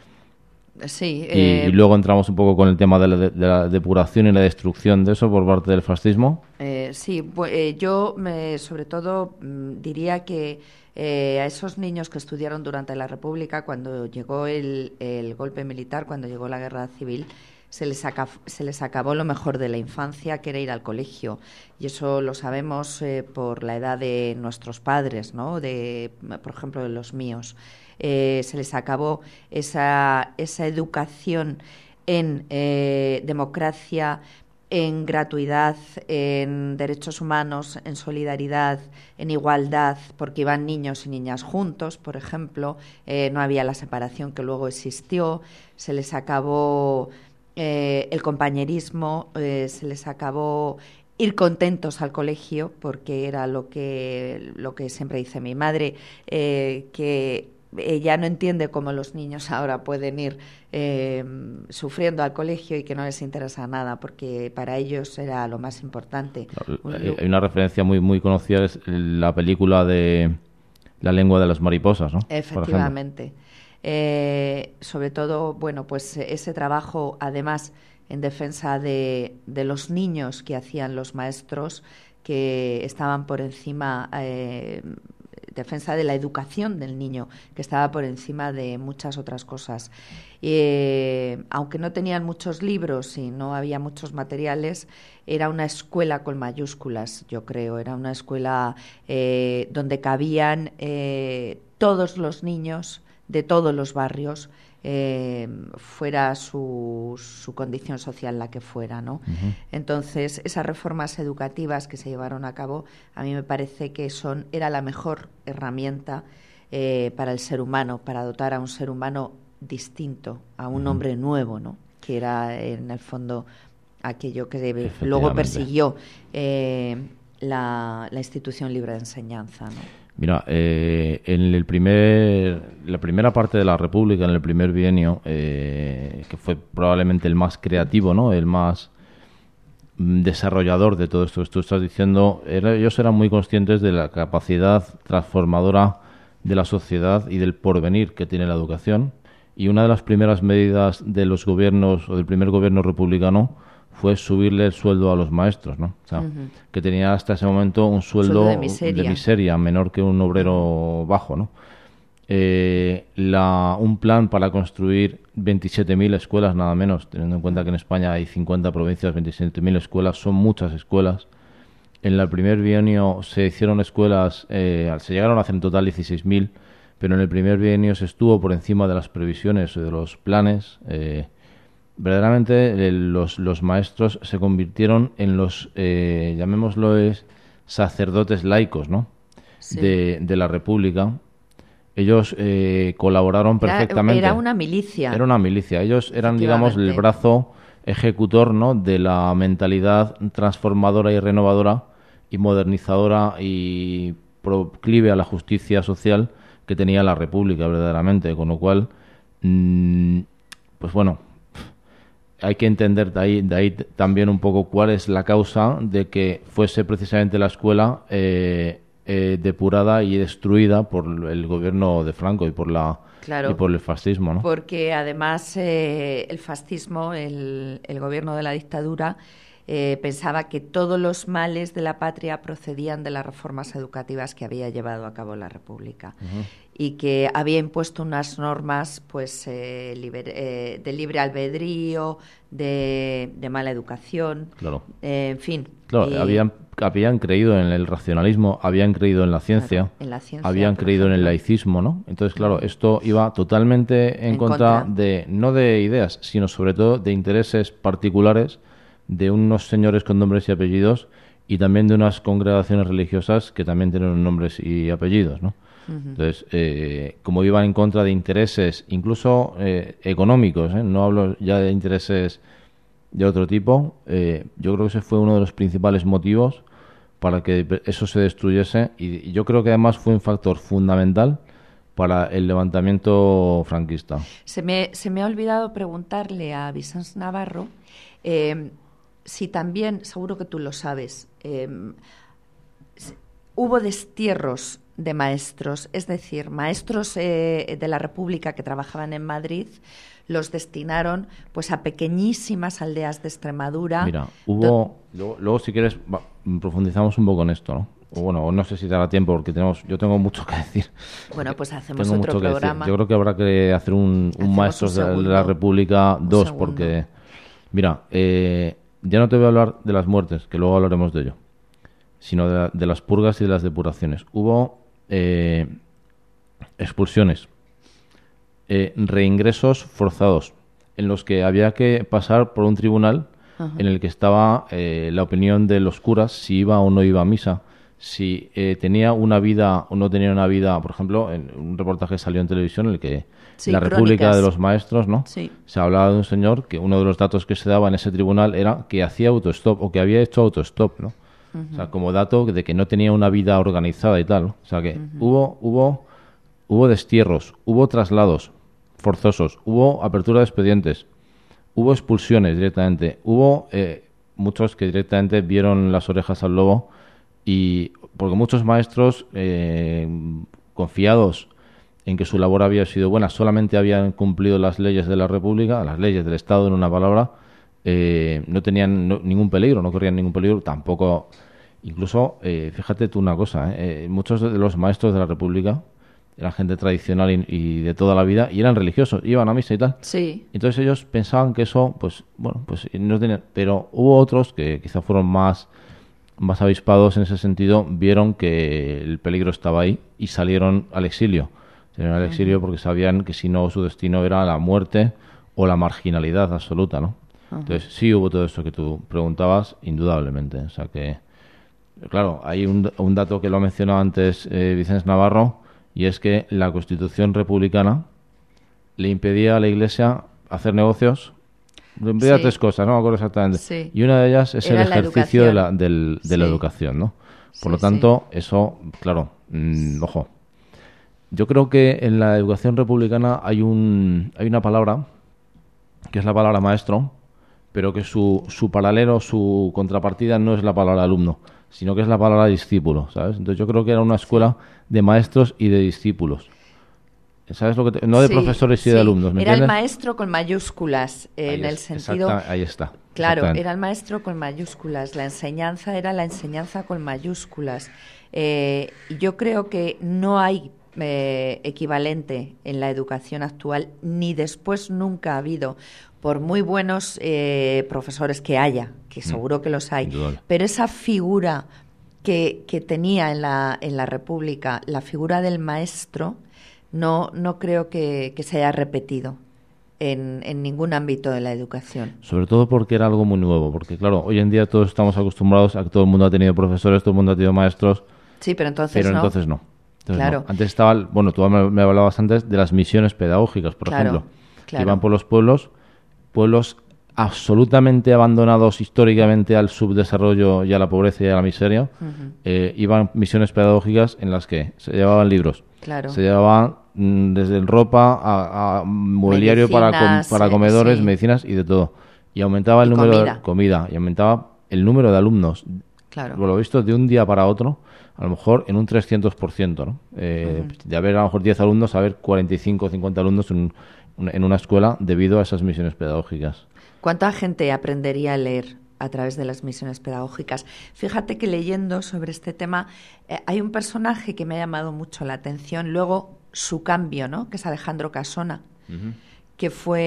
Sí, Y, eh, y luego entramos un poco con el tema de la, de- de la depuración y la destrucción de eso por parte del fascismo. Eh, sí, bu- eh, yo me, sobre todo mm, diría que eh, a esos niños que estudiaron durante la República, cuando llegó el, el golpe militar, cuando llegó la guerra civil, se les, aca- se les acabó lo mejor de la infancia, que era ir al colegio. Y eso lo sabemos eh, por la edad de nuestros padres, ¿no? De, por ejemplo, de los míos. Eh, se les acabó esa, esa educación en eh, democracia, en gratuidad, en derechos humanos, en solidaridad, en igualdad, porque iban niños y niñas juntos, por ejemplo, eh, no había la separación que luego existió, se les acabó eh, el compañerismo, eh, se les acabó ir contentos al colegio, porque era lo que, lo que siempre dice mi madre, eh, que ella no entiende cómo los niños ahora pueden ir eh, sufriendo al colegio y que no les interesa nada, porque para ellos era lo más importante. Un Hay lu- hay una referencia muy, muy conocida, es la película de La lengua de las mariposas, ¿no? Por ejemplo. Efectivamente. Eh, sobre todo, bueno, pues ese trabajo, además, en defensa de, de los niños que hacían los maestros, que estaban por encima, eh, defensa de la educación del niño, que estaba por encima de muchas otras cosas. Eh, aunque no tenían muchos libros y no había muchos materiales, era una escuela con mayúsculas, yo creo. Era una escuela eh, donde cabían eh, todos los niños de todos los barrios, eh, fuera su, su condición social la que fuera, ¿no? Ujú. Entonces, esas reformas educativas que se llevaron a cabo, a mí me parece que son era la mejor herramienta eh, para el ser humano, para dotar a un ser humano distinto, a un Ujú. hombre nuevo, ¿no? Que era, en el fondo, aquello que debe- Efectivamente. luego persiguió eh, la, la institución libre de enseñanza, ¿no? Mira, eh, en el primer, la primera parte de la República, en el primer bienio, eh, que fue probablemente el más creativo, ¿no? El más mm, desarrollador de todo esto que tú estás diciendo, era- ellos eran muy conscientes de la capacidad transformadora de la sociedad y del porvenir que tiene la educación. Y una de las primeras medidas de los gobiernos o del primer gobierno republicano fue subirle el sueldo a los maestros, ¿no? O sea, Ujú. que tenía hasta ese momento un sueldo, Sueldo de miseria. de miseria, menor que un obrero bajo, ¿no? Eh, la, un plan para construir veintisiete mil escuelas, nada menos, teniendo en cuenta que en España hay cincuenta provincias, veintisiete mil escuelas, son muchas escuelas. En el primer bienio se hicieron escuelas, eh, se llegaron a hacer en total dieciséis mil, pero en el primer bienio se estuvo por encima de las previsiones o de los planes. Eh, verdaderamente eh, los, los maestros se convirtieron en los, eh, llamémoslo, es, sacerdotes laicos, ¿no? Sí. De, de la República. Ellos eh, colaboraron Era- perfectamente. Era, una milicia. Era una milicia. Ellos eran, digamos, el Efectivamente. brazo ejecutor, ¿no?, de la mentalidad transformadora y renovadora y modernizadora y proclive a la justicia social que tenía la República, verdaderamente. Con lo cual, mm, pues bueno, hay que entender de ahí, de ahí t- también un poco cuál es la causa de que fuese precisamente la escuela eh, eh, depurada y destruida por el gobierno de Franco y por la Claro. y por el fascismo, ¿no? Porque además eh, el fascismo, el, el gobierno de la dictadura, eh, pensaba que todos los males de la patria procedían de las reformas educativas que había llevado a cabo la República. Uh-huh. Y que había impuesto unas normas pues eh, liber, eh, de libre albedrío, de, de mala educación, claro. eh, en fin. Claro, y... habían, habían creído en el racionalismo, habían creído en la ciencia, claro, en la ciencia habían creído ejemplo. en el laicismo, ¿no? Entonces, claro, esto iba totalmente en, en contra, contra de, no de ideas, sino sobre todo de intereses particulares de unos señores con nombres y apellidos y también de unas congregaciones religiosas que también tienen nombres y apellidos, ¿no? Entonces, eh, como iban en contra de intereses, incluso eh, económicos, ¿eh? no hablo ya de intereses de otro tipo, eh, yo creo que ese fue uno de los principales motivos para que eso se destruyese y, y yo creo que además fue un factor fundamental para el levantamiento franquista. Se me, se me ha olvidado preguntarle a Vicens Navarro eh, si también, seguro que tú lo sabes, eh, hubo destierros de maestros, es decir, maestros eh, de la República que trabajaban en Madrid los destinaron pues a pequeñísimas aldeas de Extremadura. Mira, hubo, luego, luego si quieres va, profundizamos un poco en esto, ¿no? O bueno, no sé si dará tiempo porque tenemos, yo tengo mucho que decir. Bueno, pues hacemos tengo otro programa. Yo creo que habrá que hacer un, un Maestros un segundo, de la República dos porque, mira, eh, ya no te voy a hablar de las muertes, que luego hablaremos de ello, sino de, de las purgas y de las depuraciones. Hubo eh, expulsiones, eh, reingresos forzados, en los que había que pasar por un tribunal Ajá. en el que estaba eh, la opinión de los curas, si iba o no iba a misa, si eh, tenía una vida o no tenía una vida. Por ejemplo, en un reportaje salió en televisión en el que sí, la República crónicas. de los Maestros, ¿no? Sí. Se hablaba de un señor que uno de los datos que se daba en ese tribunal era que hacía autostop o que había hecho autostop, ¿no? Uh-huh. O sea, como dato de que no tenía una vida organizada y tal, ¿no? O sea, que uh-huh. hubo, hubo, hubo destierros, hubo traslados forzosos, hubo apertura de expedientes, hubo expulsiones directamente, hubo eh, muchos que directamente vieron las orejas al lobo y porque muchos maestros eh, confiados en que su labor había sido buena, solamente habían cumplido las leyes de la República, las leyes del Estado en una palabra, eh, no tenían no, ningún peligro, no corrían ningún peligro, tampoco, incluso, eh, fíjate tú una cosa, eh, muchos de los maestros de la República eran gente tradicional y, y de toda la vida y eran religiosos, iban a misa y tal. Sí. Entonces ellos pensaban que eso, pues, bueno, pues no tenían, pero hubo otros que quizá fueron más más avispados en ese sentido, vieron que el peligro estaba ahí y salieron al exilio. Salieron al exilio porque sabían que si no su destino era la muerte o la marginalidad absoluta, ¿no? Uh-huh. Entonces sí hubo todo eso que tú preguntabas, indudablemente. O sea que, claro, hay un, un dato que lo ha mencionado antes eh, Vicens Navarro, y es que la Constitución republicana le impedía a la Iglesia hacer negocios. Le impedía sí. tres cosas, no me acuerdo exactamente. Sí. Y una de ellas es Era el ejercicio de la, del, de sí. la educación, ¿no? Por sí, lo tanto, sí. eso, claro, mmm, ojo. Yo creo que en la educación republicana hay un hay una palabra, que es la palabra maestro, pero que su, su paralelo, su contrapartida no es la palabra alumno, sino que es la palabra discípulo, ¿sabes? Entonces yo creo que era una escuela de maestros y de discípulos. ¿Sabes lo que te... No de sí, profesores y sí. de alumnos, ¿me Era entiendes? el maestro con mayúsculas, eh, en es, el sentido... Ahí está. Claro, era el maestro con mayúsculas. La enseñanza era la enseñanza con mayúsculas. Eh, yo creo que no hay eh, equivalente en la educación actual, ni después nunca ha habido, por muy buenos eh, profesores que haya, que seguro mm, que los hay, indudable. Pero esa figura que, que tenía en la, en la República, la figura del maestro... No, no creo que, que se haya repetido en, en ningún ámbito de la educación. Sobre todo porque era algo muy nuevo, porque claro, hoy en día todos estamos acostumbrados a que todo el mundo ha tenido profesores, todo el mundo ha tenido maestros. Sí, pero entonces pero no. entonces no. Entonces claro. no. Antes estaba, bueno, tú me, me hablabas antes de las misiones pedagógicas, por claro, ejemplo, claro. que iban por los pueblos, pueblos absolutamente abandonados históricamente al subdesarrollo y a la pobreza y a la miseria. Uh-huh. eh, iban misiones pedagógicas en las que se llevaban libros, claro. se llevaban mm, desde el ropa a, a mobiliario para, com, para comedores, sí. medicinas y de todo. Y aumentaba el y número comida. de comida y aumentaba el número de alumnos. Claro. Por lo visto, de un día para otro, a lo mejor en un trescientos por ciento, ¿no? Eh, uh-huh. De haber a lo mejor diez alumnos, a haber cuarenta y cinco o cincuenta alumnos en, en una escuela debido a esas misiones pedagógicas. ¿Cuánta gente aprendería a leer a través de las misiones pedagógicas. Fíjate que leyendo sobre este tema eh, hay un personaje que me ha llamado mucho la atención, luego su cambio, ¿no? Que es Alejandro Casona, uh-huh. que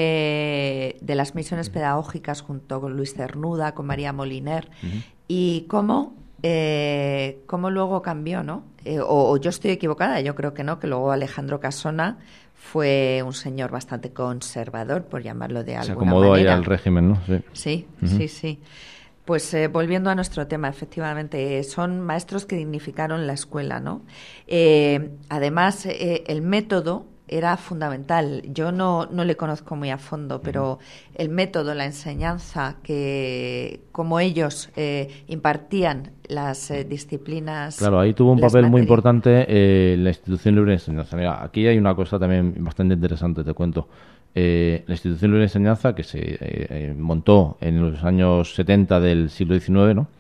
fue de las misiones uh-huh. pedagógicas junto con Luis Cernuda, con María Moliner, uh-huh. y cómo, eh, cómo luego cambió, ¿no? Eh, o, o yo estoy equivocada, yo creo que no, que luego Alejandro Casona fue un señor bastante conservador, por llamarlo de alguna manera. Se acomodó ahí al régimen, ¿no? Sí, sí, uh-huh. sí, sí. Pues eh, volviendo a nuestro tema, efectivamente, eh, son maestros que dignificaron la escuela, ¿no? Eh, además, eh, el método era fundamental. Yo no, no le conozco muy a fondo, pero el método, la enseñanza, que como ellos eh, impartían las eh, disciplinas... Claro, ahí tuvo un papel materias. muy importante eh, la institución libre de enseñanza. Mira, aquí hay una cosa también bastante interesante, te cuento. Eh, la institución libre de enseñanza, que se eh, eh, montó en los años setenta del siglo diecinueve, ¿no?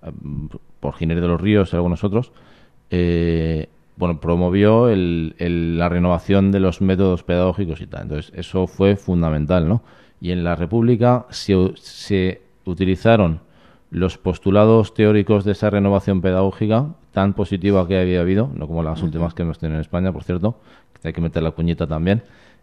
Por Giner de los Ríos y algunos otros, eh, bueno, promovió el, el, la renovación de los métodos pedagógicos y tal. Entonces, eso fue fundamental, ¿no? Y en la República se, se utilizaron los postulados teóricos de esa renovación pedagógica tan positiva que había habido, no como las uh-huh. últimas que hemos tenido en España, por cierto, que hay que meter la cuñita también,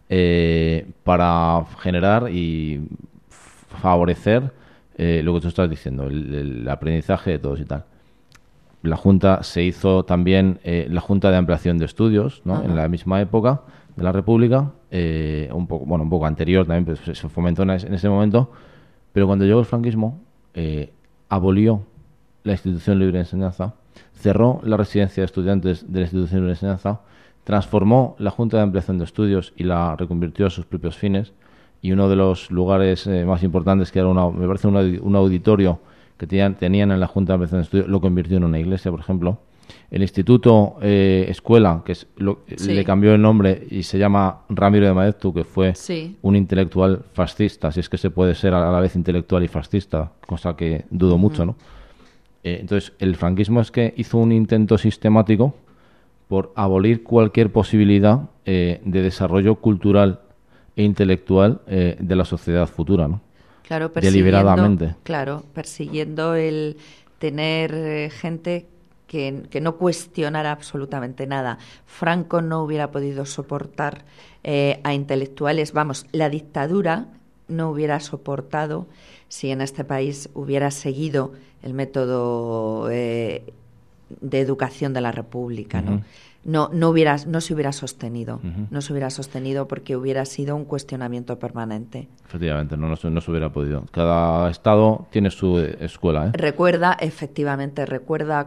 eh, para generar y favorecer eh, lo que tú estás diciendo, el, el aprendizaje de todos y tal. La Junta se hizo también eh, la Junta de Ampliación de Estudios, ¿no? En la misma época de la República, eh, un poco, bueno, un poco anterior también, pues se fomentó en ese, en ese momento, pero cuando llegó el franquismo, eh, abolió la institución libre de enseñanza, cerró la residencia de estudiantes de la institución libre de enseñanza, transformó la Junta de Ampliación de Estudios y la reconvirtió a sus propios fines, y uno de los lugares eh, más importantes, que era una, me parece una, un auditorio que tenían, tenían en la Junta de Ampliación de Estudios, lo convirtió en una iglesia, por ejemplo. El Instituto eh, Escuela, que es lo, sí. le cambió el nombre y se llama Ramiro de Maeztu, que fue sí. un intelectual fascista, si es que se puede ser a la vez intelectual y fascista, cosa que dudo uh-huh. mucho, ¿no? Eh, entonces, el franquismo es que hizo un intento sistemático por abolir cualquier posibilidad eh, de desarrollo cultural e intelectual eh, de la sociedad futura, ¿no? Claro, persiguiendo, deliberadamente. Claro, persiguiendo el tener eh, gente que, que no cuestionara absolutamente nada. Franco no hubiera podido soportar eh, a intelectuales. Vamos, la dictadura no hubiera soportado si en este país hubiera seguido el método eh, de educación de la República, ¿no? Uh-huh. No, no, hubiera, no se hubiera sostenido, uh-huh. no se hubiera sostenido porque hubiera sido un cuestionamiento permanente. Efectivamente, no, no, no se hubiera podido. Cada estado tiene su escuela, ¿eh? Recuerda, efectivamente, recuerda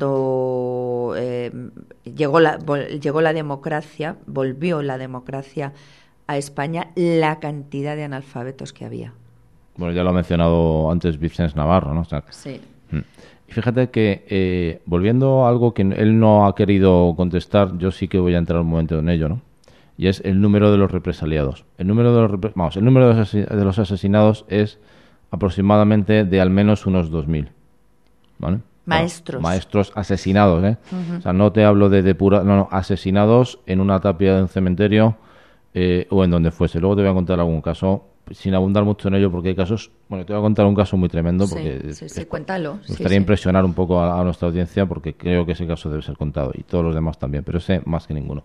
cuando eh, llegó, la, vol, llegó la democracia, volvió la democracia a España, la cantidad de analfabetos que había. Bueno, ya lo ha mencionado antes Vicens Navarro, ¿no? O sea, sí. Y fíjate que, eh, volviendo a algo que él no ha querido contestar, yo sí que voy a entrar un momento en ello, ¿no? Y es el número de los represaliados. El número de los, repre- vamos, el número de los, ases- de los asesinados es aproximadamente de al menos unos dos mil, ¿vale? Maestros. Bueno, maestros asesinados, ¿eh? Uh-huh. O sea, no te hablo de depurados, no, no, asesinados en una tapia de un cementerio eh, o en donde fuese. Luego te voy a contar algún caso, sin abundar mucho en ello, porque hay casos... Bueno, te voy a contar un caso muy tremendo, porque... Sí, sí, sí, cuéntalo. Me gustaría sí, sí. impresionar un poco a, a nuestra audiencia, porque creo que ese caso debe ser contado, y todos los demás también, pero ese más que ninguno.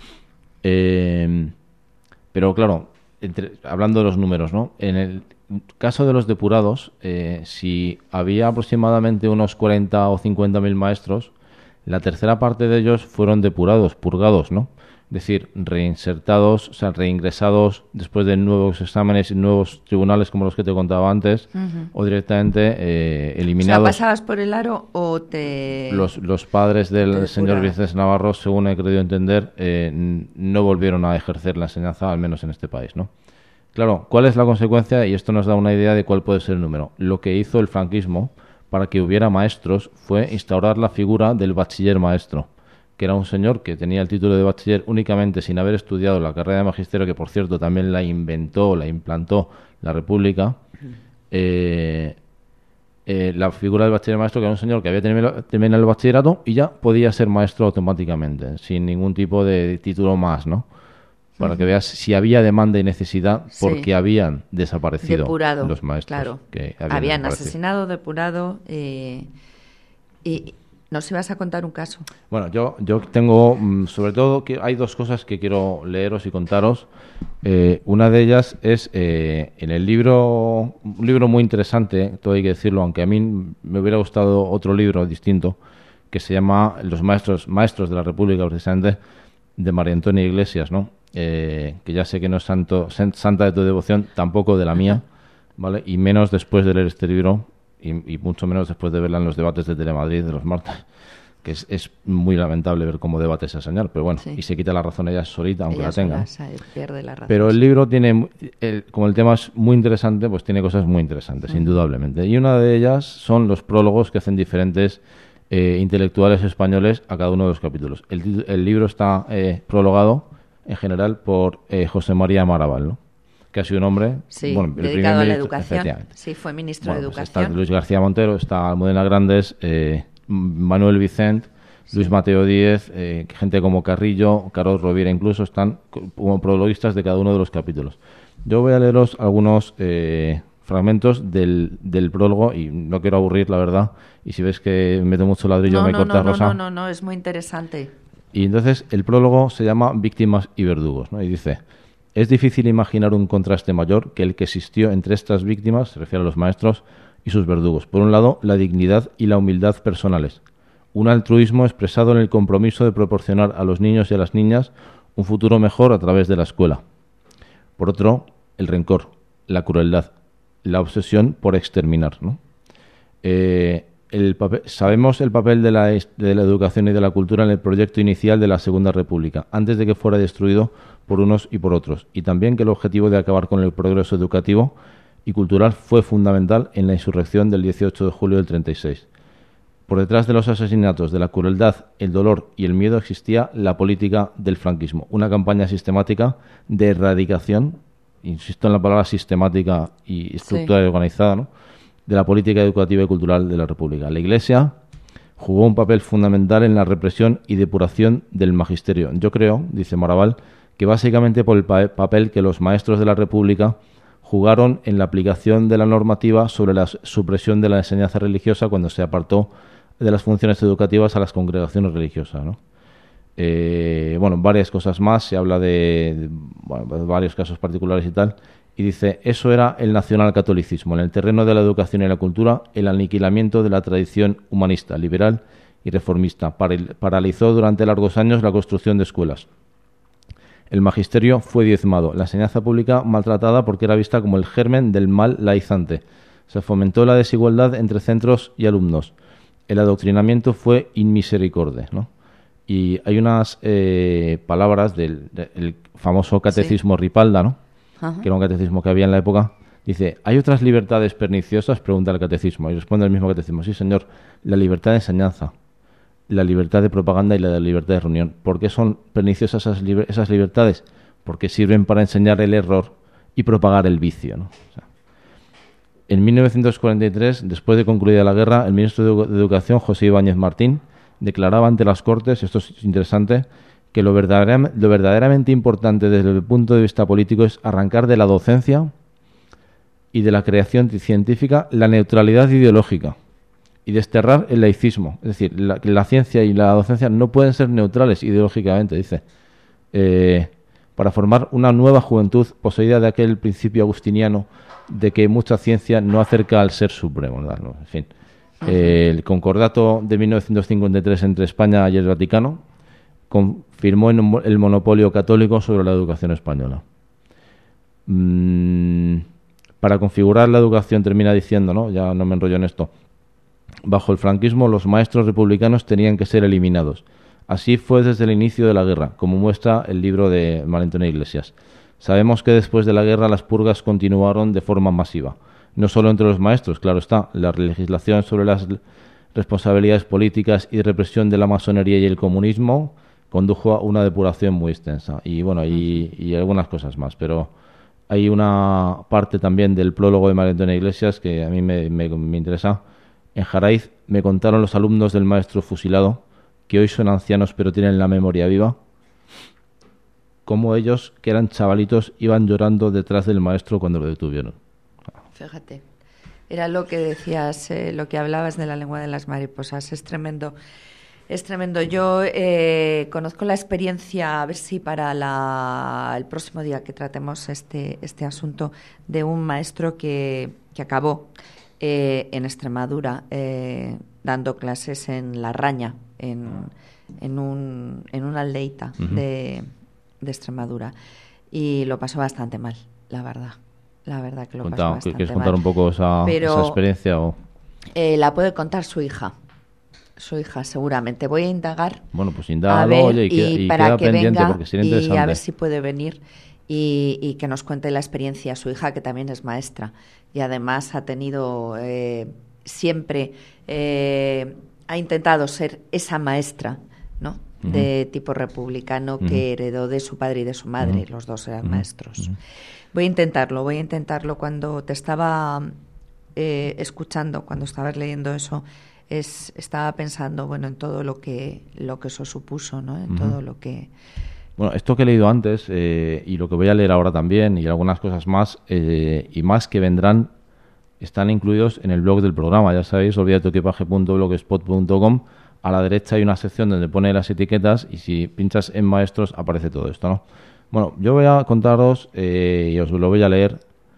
Eh, pero claro, entre, hablando de los números, ¿no? En el caso de los depurados, eh, si había aproximadamente unos cuarenta o cincuenta mil maestros, la tercera parte de ellos fueron depurados, purgados, ¿no? Es decir, reinsertados, o sea, reingresados después de nuevos exámenes y nuevos tribunales como los que te contaba antes, uh-huh. o directamente eh, eliminados. O sea, ¿pasabas por el aro o te...? Los, los padres del señor Vicens Navarro, según he querido entender, eh, no volvieron a ejercer la enseñanza, al menos en este país, ¿no? Claro, ¿cuál es la consecuencia? Y esto nos da una idea de cuál puede ser el número. Lo que hizo el franquismo para que hubiera maestros fue instaurar la figura del bachiller maestro, que era un señor que tenía el título de bachiller únicamente sin haber estudiado la carrera de magisterio, que por cierto también la inventó, la implantó la República. Eh, eh, la figura del bachiller maestro, que era un señor que había terminado, terminado el bachillerato y ya podía ser maestro automáticamente, sin ningún tipo de título más, ¿no? para uh-huh. que veas si había demanda y necesidad, porque sí. habían desaparecido depurado, los maestros. Claro. Que habían, habían asesinado, depurado eh, y... ¿Nos ibas a contar un caso? Bueno, yo, yo tengo, sobre todo, que hay dos cosas que quiero leeros y contaros. Eh, una de ellas es eh, en el libro, un libro muy interesante, todo hay que decirlo, aunque a mí me hubiera gustado otro libro distinto, que se llama Los Maestros Maestros de la República, precisamente, de María Antonia Iglesias, ¿no? Eh, que ya sé que no es santo, santa de tu devoción, tampoco de la mía, ¿vale? Y menos después de leer este libro. Y, y mucho menos después de verla en los debates de Telemadrid de los martes, que es, es muy lamentable ver cómo debate esa señal, pero bueno, sí. y se quita la razón ella solita, aunque ella la tenga. Sola, pierde la razón. Pero el libro tiene, el, como el tema es muy interesante, pues tiene cosas muy interesantes, mm. indudablemente. Y una de ellas son los prólogos que hacen diferentes eh, intelectuales españoles a cada uno de los capítulos. El, el libro está eh, prologado, en general, por eh, José María Maravall, ¿no? Que ha sido un hombre sí, bueno, dedicado a la ministro, educación. Sí, fue ministro bueno, de pues Educación. Está Luis García Montero, está Almudena Grandes, eh, Manuel Vicent, sí. Luis Mateo Díez, eh, gente como Carrillo, Carlos Rovira, incluso están como prologuistas de cada uno de los capítulos. Yo voy a leeros algunos eh, fragmentos del, del prólogo y no quiero aburrir, la verdad. Y si ves que meto mucho ladrillo, no, me no, cortas, no, Rosa. No, no, no, es muy interesante. Y entonces el prólogo se llama Víctimas y verdugos, ¿no? Y dice: es difícil imaginar un contraste mayor que el que existió entre estas víctimas, se refiere a los maestros, y sus verdugos. Por un lado, la dignidad y la humildad personales. Un altruismo expresado en el compromiso de proporcionar a los niños y a las niñas un futuro mejor a través de la escuela. Por otro, el rencor, la crueldad, la obsesión por exterminar, ¿no? Eh, el papel, sabemos el papel de la, de la educación y de la cultura en el proyecto inicial de la Segunda República, antes de que fuera destruido por unos y por otros, y también que el objetivo de acabar con el progreso educativo y cultural fue fundamental en la insurrección del dieciocho de julio del treinta y seis. Por detrás de los asesinatos, de la crueldad, el dolor y el miedo existía la política del franquismo, una campaña sistemática de erradicación, insisto en la palabra sistemática y estructurada sí. y organizada, ¿no?, de la política educativa y cultural de la República. La Iglesia jugó un papel fundamental en la represión y depuración del magisterio. Yo creo, dice Maravall, que básicamente por el pa- papel que los maestros de la República jugaron en la aplicación de la normativa sobre la supresión de la enseñanza religiosa cuando se apartó de las funciones educativas a las congregaciones religiosas, ¿no? Eh, bueno, varias cosas más, se habla de, de, bueno, de varios casos particulares y tal, y dice: eso era el nacionalcatolicismo, en el terreno de la educación y la cultura, el aniquilamiento de la tradición humanista, liberal y reformista. Paralizó durante largos años la construcción de escuelas. El magisterio fue diezmado, la enseñanza pública maltratada porque era vista como el germen del mal laizante. Se fomentó la desigualdad entre centros y alumnos. El adoctrinamiento fue inmisericorde, ¿no? Y hay unas eh, palabras del, del famoso catecismo sí. Ripalda, ¿no? Ajá. Que era un catecismo que había en la época. Dice: ¿hay otras libertades perniciosas?, pregunta el catecismo. Y responde el mismo catecismo: sí, señor, la libertad de enseñanza, la libertad de propaganda y la de libertad de reunión. ¿Por qué son perniciosas esas, liber- esas libertades? Porque sirven para enseñar el error y propagar el vicio, ¿no? O sea, en mil novecientos cuarenta y tres, después de concluida la guerra, el ministro de, Edu- de Educación, José Ibáñez Martín, declaraba ante las Cortes, esto es interesante, que lo, verdadera- lo verdaderamente importante desde el punto de vista político es arrancar de la docencia y de la creación científica la neutralidad ideológica y desterrar el laicismo. Es decir, la, la ciencia y la docencia no pueden ser neutrales ideológicamente, dice, eh, para formar una nueva juventud poseída de aquel principio agustiniano de que mucha ciencia no acerca al ser supremo, ¿no? En fin, eh, el concordato de mil novecientos cincuenta y tres entre España y el Vaticano confirmó el monopolio católico sobre la educación española. Mm, para configurar la educación, termina diciendo, ¿no?, ya no me enrollo en esto, bajo el franquismo los maestros republicanos tenían que ser eliminados. Así fue desde el inicio de la guerra, como muestra el libro de María Antonia Iglesias. Sabemos que después de la guerra las purgas continuaron de forma masiva. No solo entre los maestros, claro está, la legislación sobre las responsabilidades políticas y represión de la masonería y el comunismo condujo a una depuración muy extensa. Y bueno, y, y algunas cosas más, pero hay una parte también del prólogo de María Antonia Iglesias que a mí me, me, me interesa. En Jaraiz me contaron los alumnos del maestro fusilado, que hoy son ancianos pero tienen la memoria viva, cómo ellos, que eran chavalitos, iban llorando detrás del maestro cuando lo detuvieron. Fíjate, era lo que decías, eh, lo que hablabas de la lengua de las mariposas, es tremendo. Es tremendo. Yo eh, conozco la experiencia, a ver si para la, el próximo día que tratemos este, este asunto, de un maestro que, que acabó eh, en Extremadura eh, dando clases en La Raña, en, en, un, en una aldeita uh-huh. de, de Extremadura. Y lo pasó bastante mal, la verdad. La verdad que lo Conta, pasó bastante mal. ¿Quieres contar un poco esa, Pero, esa experiencia? O... Eh, la puede contar su hija. Su hija, seguramente. Voy a indagar. Bueno, pues indágalo, oye, y, que, y, y para queda que pendiente venga porque sería interesante. Y a ver si puede venir y, y que nos cuente la experiencia. Su hija, que también es maestra y además ha tenido eh, siempre, eh, ha intentado ser esa maestra, ¿no? Uh-huh. De tipo republicano uh-huh. que heredó de su padre y de su madre. Uh-huh. Los dos eran uh-huh. maestros. Uh-huh. Voy a intentarlo, voy a intentarlo. Cuando te estaba eh, escuchando, cuando estabas leyendo eso, Es, estaba pensando, bueno, en todo lo que lo que eso supuso, ¿no? En uh-huh. todo lo que... Bueno, esto que he leído antes eh, y lo que voy a leer ahora también y algunas cosas más eh, y más que vendrán están incluidos en el blog del programa. Ya sabéis, olvidatuequipaje punto blogspot punto com. A la derecha hay una sección donde pone las etiquetas y si pinchas en maestros aparece todo esto, ¿no? Bueno, yo voy a contaros eh, y os lo voy a leer.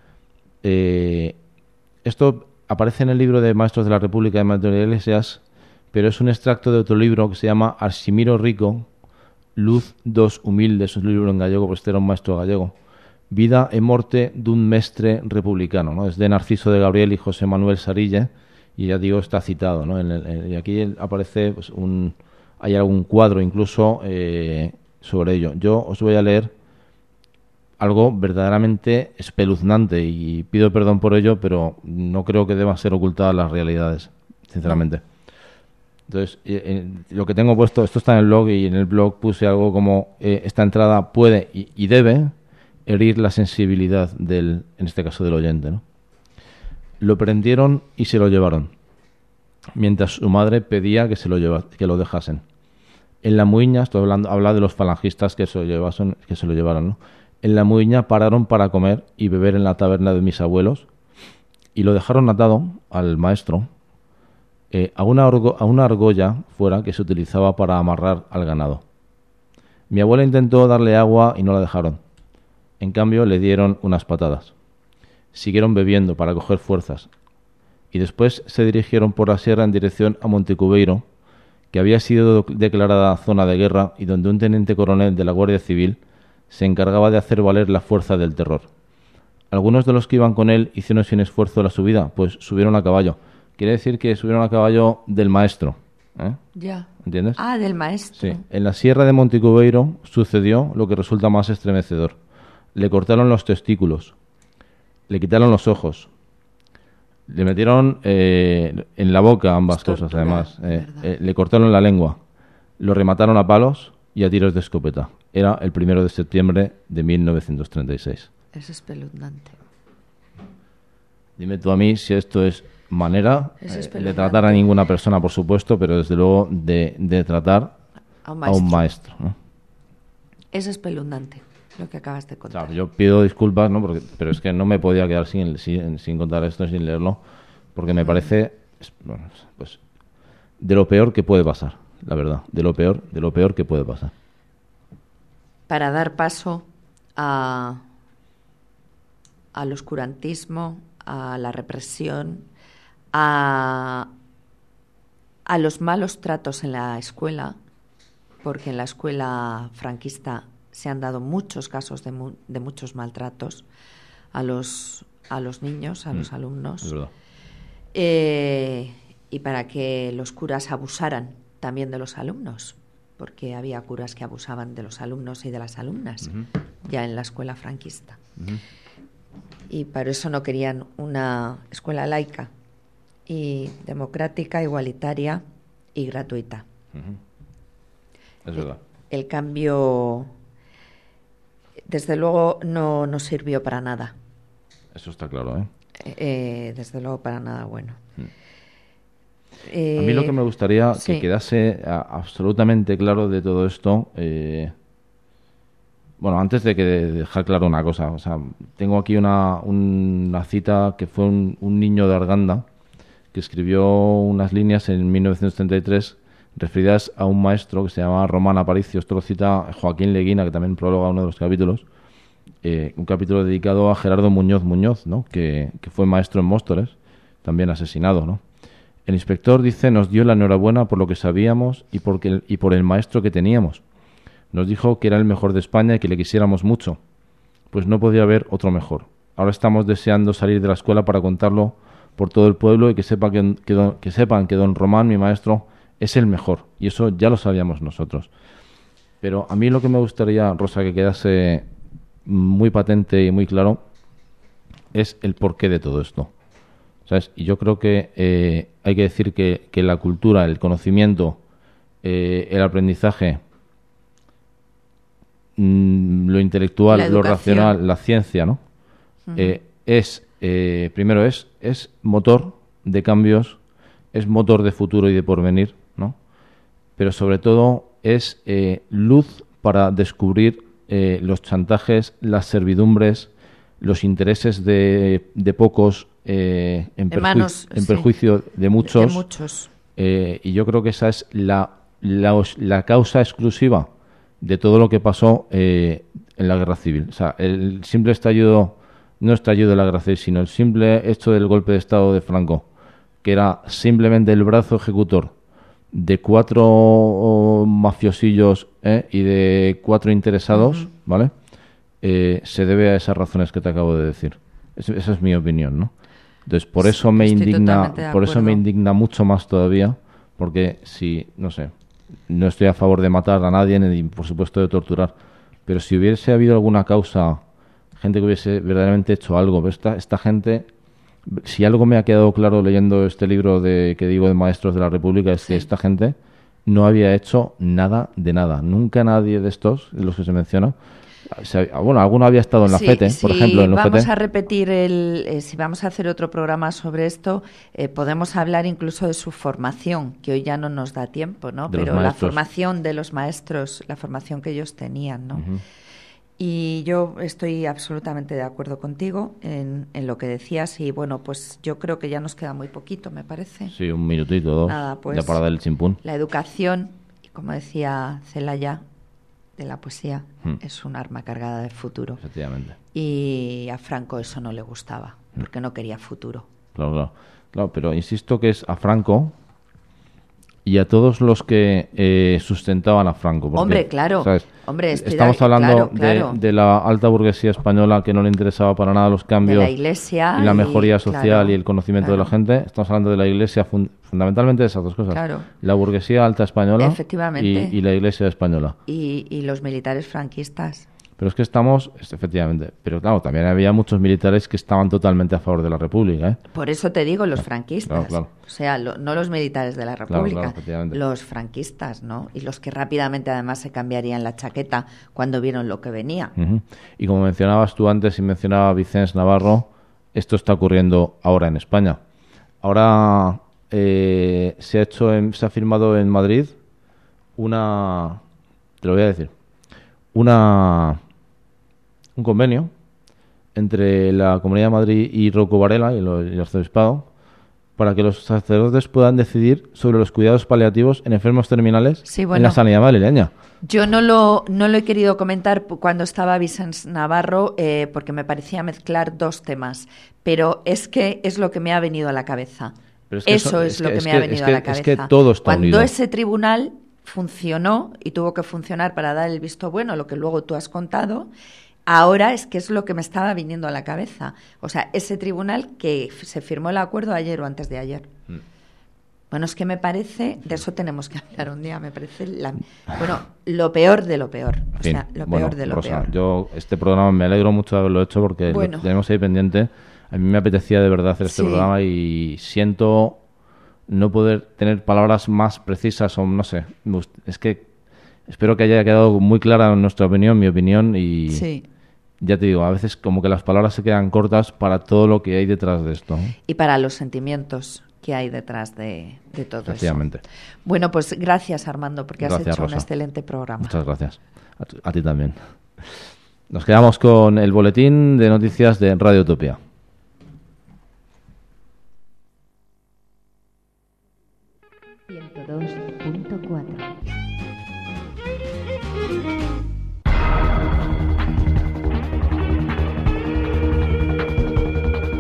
Eh, esto... Aparece en el libro de Maestros de la República de Maestro de Iglesias, pero es un extracto de otro libro que se llama Arximiro Rico, Luz dos Humilde, es un libro en gallego, pues este era un maestro gallego. Vida e morte dun mestre republicano, ¿no? Es de Narciso de Gabriel y José Manuel Sarille, y ya digo, está citado, ¿no? En el, en, y aquí aparece pues, un... hay algún cuadro incluso eh, sobre ello. Yo os voy a leer algo verdaderamente espeluznante y pido perdón por ello, pero no creo que deban ser ocultadas las realidades, sinceramente. Entonces, eh, lo que tengo puesto, esto está en el blog y en el blog puse algo como eh, esta entrada puede y, y debe herir la sensibilidad del, en este caso del oyente, ¿no? Lo prendieron y se lo llevaron, mientras su madre pedía que se lo lleva, que lo dejasen. En la Muiña, estoy hablando, habla de los falangistas que se lo llevasen, que se lo llevaron, ¿no? En la Muiña pararon para comer y beber en la taberna de mis abuelos y lo dejaron atado al maestro eh, a, una orgo, a una argolla fuera que se utilizaba para amarrar al ganado. Mi abuela intentó darle agua y no la dejaron. En cambio le dieron unas patadas. Siguieron bebiendo para coger fuerzas y después se dirigieron por la sierra en dirección a Montecubeiro, que había sido declarada zona de guerra y donde un teniente coronel de la Guardia Civil se encargaba de hacer valer la fuerza del terror. Algunos de los que iban con él hicieron sin esfuerzo la subida, pues subieron a caballo. Quiere decir que subieron a caballo del maestro. ¿eh? Ya. ¿Entiendes? Ah, del maestro. Sí. En la sierra de Montecubeiro sucedió lo que resulta más estremecedor. Le cortaron los testículos, le quitaron los ojos, le metieron eh, en la boca ambas cosas, además. Eh, eh, le cortaron la lengua, lo remataron a palos y a tiros de escopeta. Era el primero de septiembre de mil novecientos treinta y seis. Es espeluznante. Dime tú a mí si esto es manera es eh, de tratar a ninguna persona, por supuesto, pero desde luego de, de tratar a un maestro. A un maestro, ¿no? Es espeluznante lo que acabas de contar. Claro, yo pido disculpas, ¿no? Porque, pero es que no me podía quedar sin, sin, sin contar esto, sin leerlo, porque me parece bueno, pues, de lo peor que puede pasar, la verdad, de lo peor, de lo peor que puede pasar. Para dar paso a, al oscurantismo, a la represión, a, a los malos tratos en la escuela, porque en la escuela franquista se han dado muchos casos de, mu- de muchos maltratos a los, a los niños, a mm, los alumnos, es verdad. Eh, y para que los curas abusaran también de los alumnos, porque había curas que abusaban de los alumnos y de las alumnas, uh-huh. ya en la escuela franquista. Uh-huh. Y para eso no querían una escuela laica y democrática, igualitaria y gratuita. Uh-huh. Es verdad. El, el cambio, desde luego, no, no sirvió para nada. Eso está claro, ¿eh? Eh, desde luego, para nada bueno. Uh-huh. A mí lo que me gustaría sí. que quedase a, absolutamente claro de todo esto, eh, Bueno, antes de que de dejar claro una cosa, o sea, tengo aquí una, una cita que fue un, un niño de Arganda que escribió unas líneas en mil novecientos treinta y tres referidas a un maestro que se llamaba Román Aparicio. Esto lo cita Joaquín Leguina, que también prologa uno de los capítulos, eh, un capítulo dedicado a Gerardo Muñoz Muñoz, ¿no? que, que fue maestro en Móstoles, también asesinado, ¿no? El inspector, dice, nos dio la enhorabuena por lo que sabíamos y, porque, y por el maestro que teníamos. Nos dijo que era el mejor de España y que le quisiéramos mucho. Pues no podía haber otro mejor. Ahora estamos deseando salir de la escuela para contarlo por todo el pueblo y que, sepa que, que, don, que sepan que don Román, mi maestro, es el mejor. Y eso ya lo sabíamos nosotros. Pero a mí lo que me gustaría, Rosa, que quedase muy patente y muy claro es el porqué de todo esto. ¿Sabes? Y yo creo que eh, hay que decir que, que la cultura, el conocimiento, eh, el aprendizaje, mmm, lo intelectual, lo racional, la ciencia, ¿no? Uh-huh. Eh, es, eh, primero, es, es motor de cambios, es motor de futuro y de porvenir, ¿no? Pero sobre todo es eh, luz para descubrir eh, los chantajes, las servidumbres, los intereses de, de pocos, Eh, en, perju manos, en perjuicio sí. de muchos, de, de muchos. Eh, y yo creo que esa es la, la, la causa exclusiva de todo lo que pasó eh, en la guerra civil. O sea, el simple estallido, no estallido de la guerra civil, sino el simple hecho del golpe de estado de Franco, que era simplemente el brazo ejecutor de cuatro mafiosillos eh, y de cuatro interesados, uh-huh. ¿vale? Eh, se debe a esas razones que te acabo de decir. Es, esa es mi opinión, ¿no? Entonces, por eso me Estoy indigna, por eso me indigna mucho más todavía, porque si, no sé, no estoy a favor de matar a nadie ni, por supuesto, de torturar, pero si hubiese habido alguna causa, gente que hubiese verdaderamente hecho algo, esta, esta gente, si algo me ha quedado claro leyendo este libro de que digo de Maestros de la República, es sí. que esta gente no había hecho nada de nada. Nunca nadie de estos, de los que se menciona, bueno, alguno había estado en la sí, FETE, sí, por ejemplo, en la vamos FETE. a repetir el, eh, si vamos a hacer otro programa sobre esto, eh, podemos hablar incluso de su formación, que hoy ya no nos da tiempo, ¿no? De Pero la formación de los maestros, la formación que ellos tenían, ¿no? Uh-huh. Y yo estoy absolutamente de acuerdo contigo en, en lo que decías y bueno, pues yo creo que ya nos queda muy poquito, me parece. Sí, un minutito, dos, Nada, pues, ya para dar el chimpún. La educación, y como decía Celaya, de la poesía, hmm. es un arma cargada de futuro. Efectivamente. Y a Franco eso no le gustaba, porque no quería futuro. Claro, claro. Claro, pero insisto que es a Franco y a todos los que eh, sustentaban a Franco. Porque, hombre, claro. ¿sabes? Hombre, estamos hablando claro, claro. De, de la alta burguesía española que no le interesaba para nada los cambios. De la Iglesia. Y la mejoría y, social claro, y el conocimiento claro. de la gente. Estamos hablando de la Iglesia, fun fundamentalmente de esas dos cosas. Claro. La burguesía alta española efectivamente. Y, y la Iglesia española. Y, y los militares franquistas. Pero es que estamos, efectivamente, pero claro, también había muchos militares que estaban totalmente a favor de la República, ¿eh? Por eso te digo, los franquistas, claro, claro. o sea, lo, no los militares de la República, claro, claro, los franquistas, ¿no? Y los que rápidamente además se cambiarían la chaqueta cuando vieron lo que venía. Uh-huh. Y como mencionabas tú antes y mencionaba Vicens Navarro, esto está ocurriendo ahora en España. Ahora eh, se ha hecho, en, se ha firmado en Madrid una, te lo voy a decir, una... un convenio entre la Comunidad de Madrid y Rocco Varela y el arzobispado para que los sacerdotes puedan decidir sobre los cuidados paliativos en enfermos terminales sí, bueno, en la sanidad madrileña. Yo no lo, no lo he querido comentar cuando estaba Vicens Navarro eh, porque me parecía mezclar dos temas, pero es que es lo que me ha venido a la cabeza. Pero es que eso, eso es, es lo que, que me que, ha venido es que, a la cabeza. Es que todo está cuando unido. Ese tribunal funcionó y tuvo que funcionar para dar el visto bueno, lo que luego tú has contado. Ahora es que es lo que me estaba viniendo a la cabeza. O sea, ese tribunal que se firmó el acuerdo ayer o antes de ayer. Mm. Bueno, es que me parece, de eso tenemos que hablar un día, me parece, la, bueno, lo peor de lo peor. O fin, sea, lo bueno, peor de lo Rosa, peor. Yo este programa me alegro mucho de haberlo hecho porque bueno. lo tenemos ahí pendiente. A mí me apetecía de verdad hacer este sí. programa y siento no poder tener palabras más precisas o no sé. Es que espero que haya quedado muy clara nuestra opinión, mi opinión y... Sí. Ya te digo, a veces como que las palabras se quedan cortas para todo lo que hay detrás de esto. Y para los sentimientos que hay detrás de, de todo Efectivamente. eso. Bueno, pues gracias Armando, porque gracias, has hecho Rosa. un excelente programa. Muchas gracias. A, a ti también. Nos quedamos con el boletín de noticias de Radio Utopía. ciento dos punto cuatro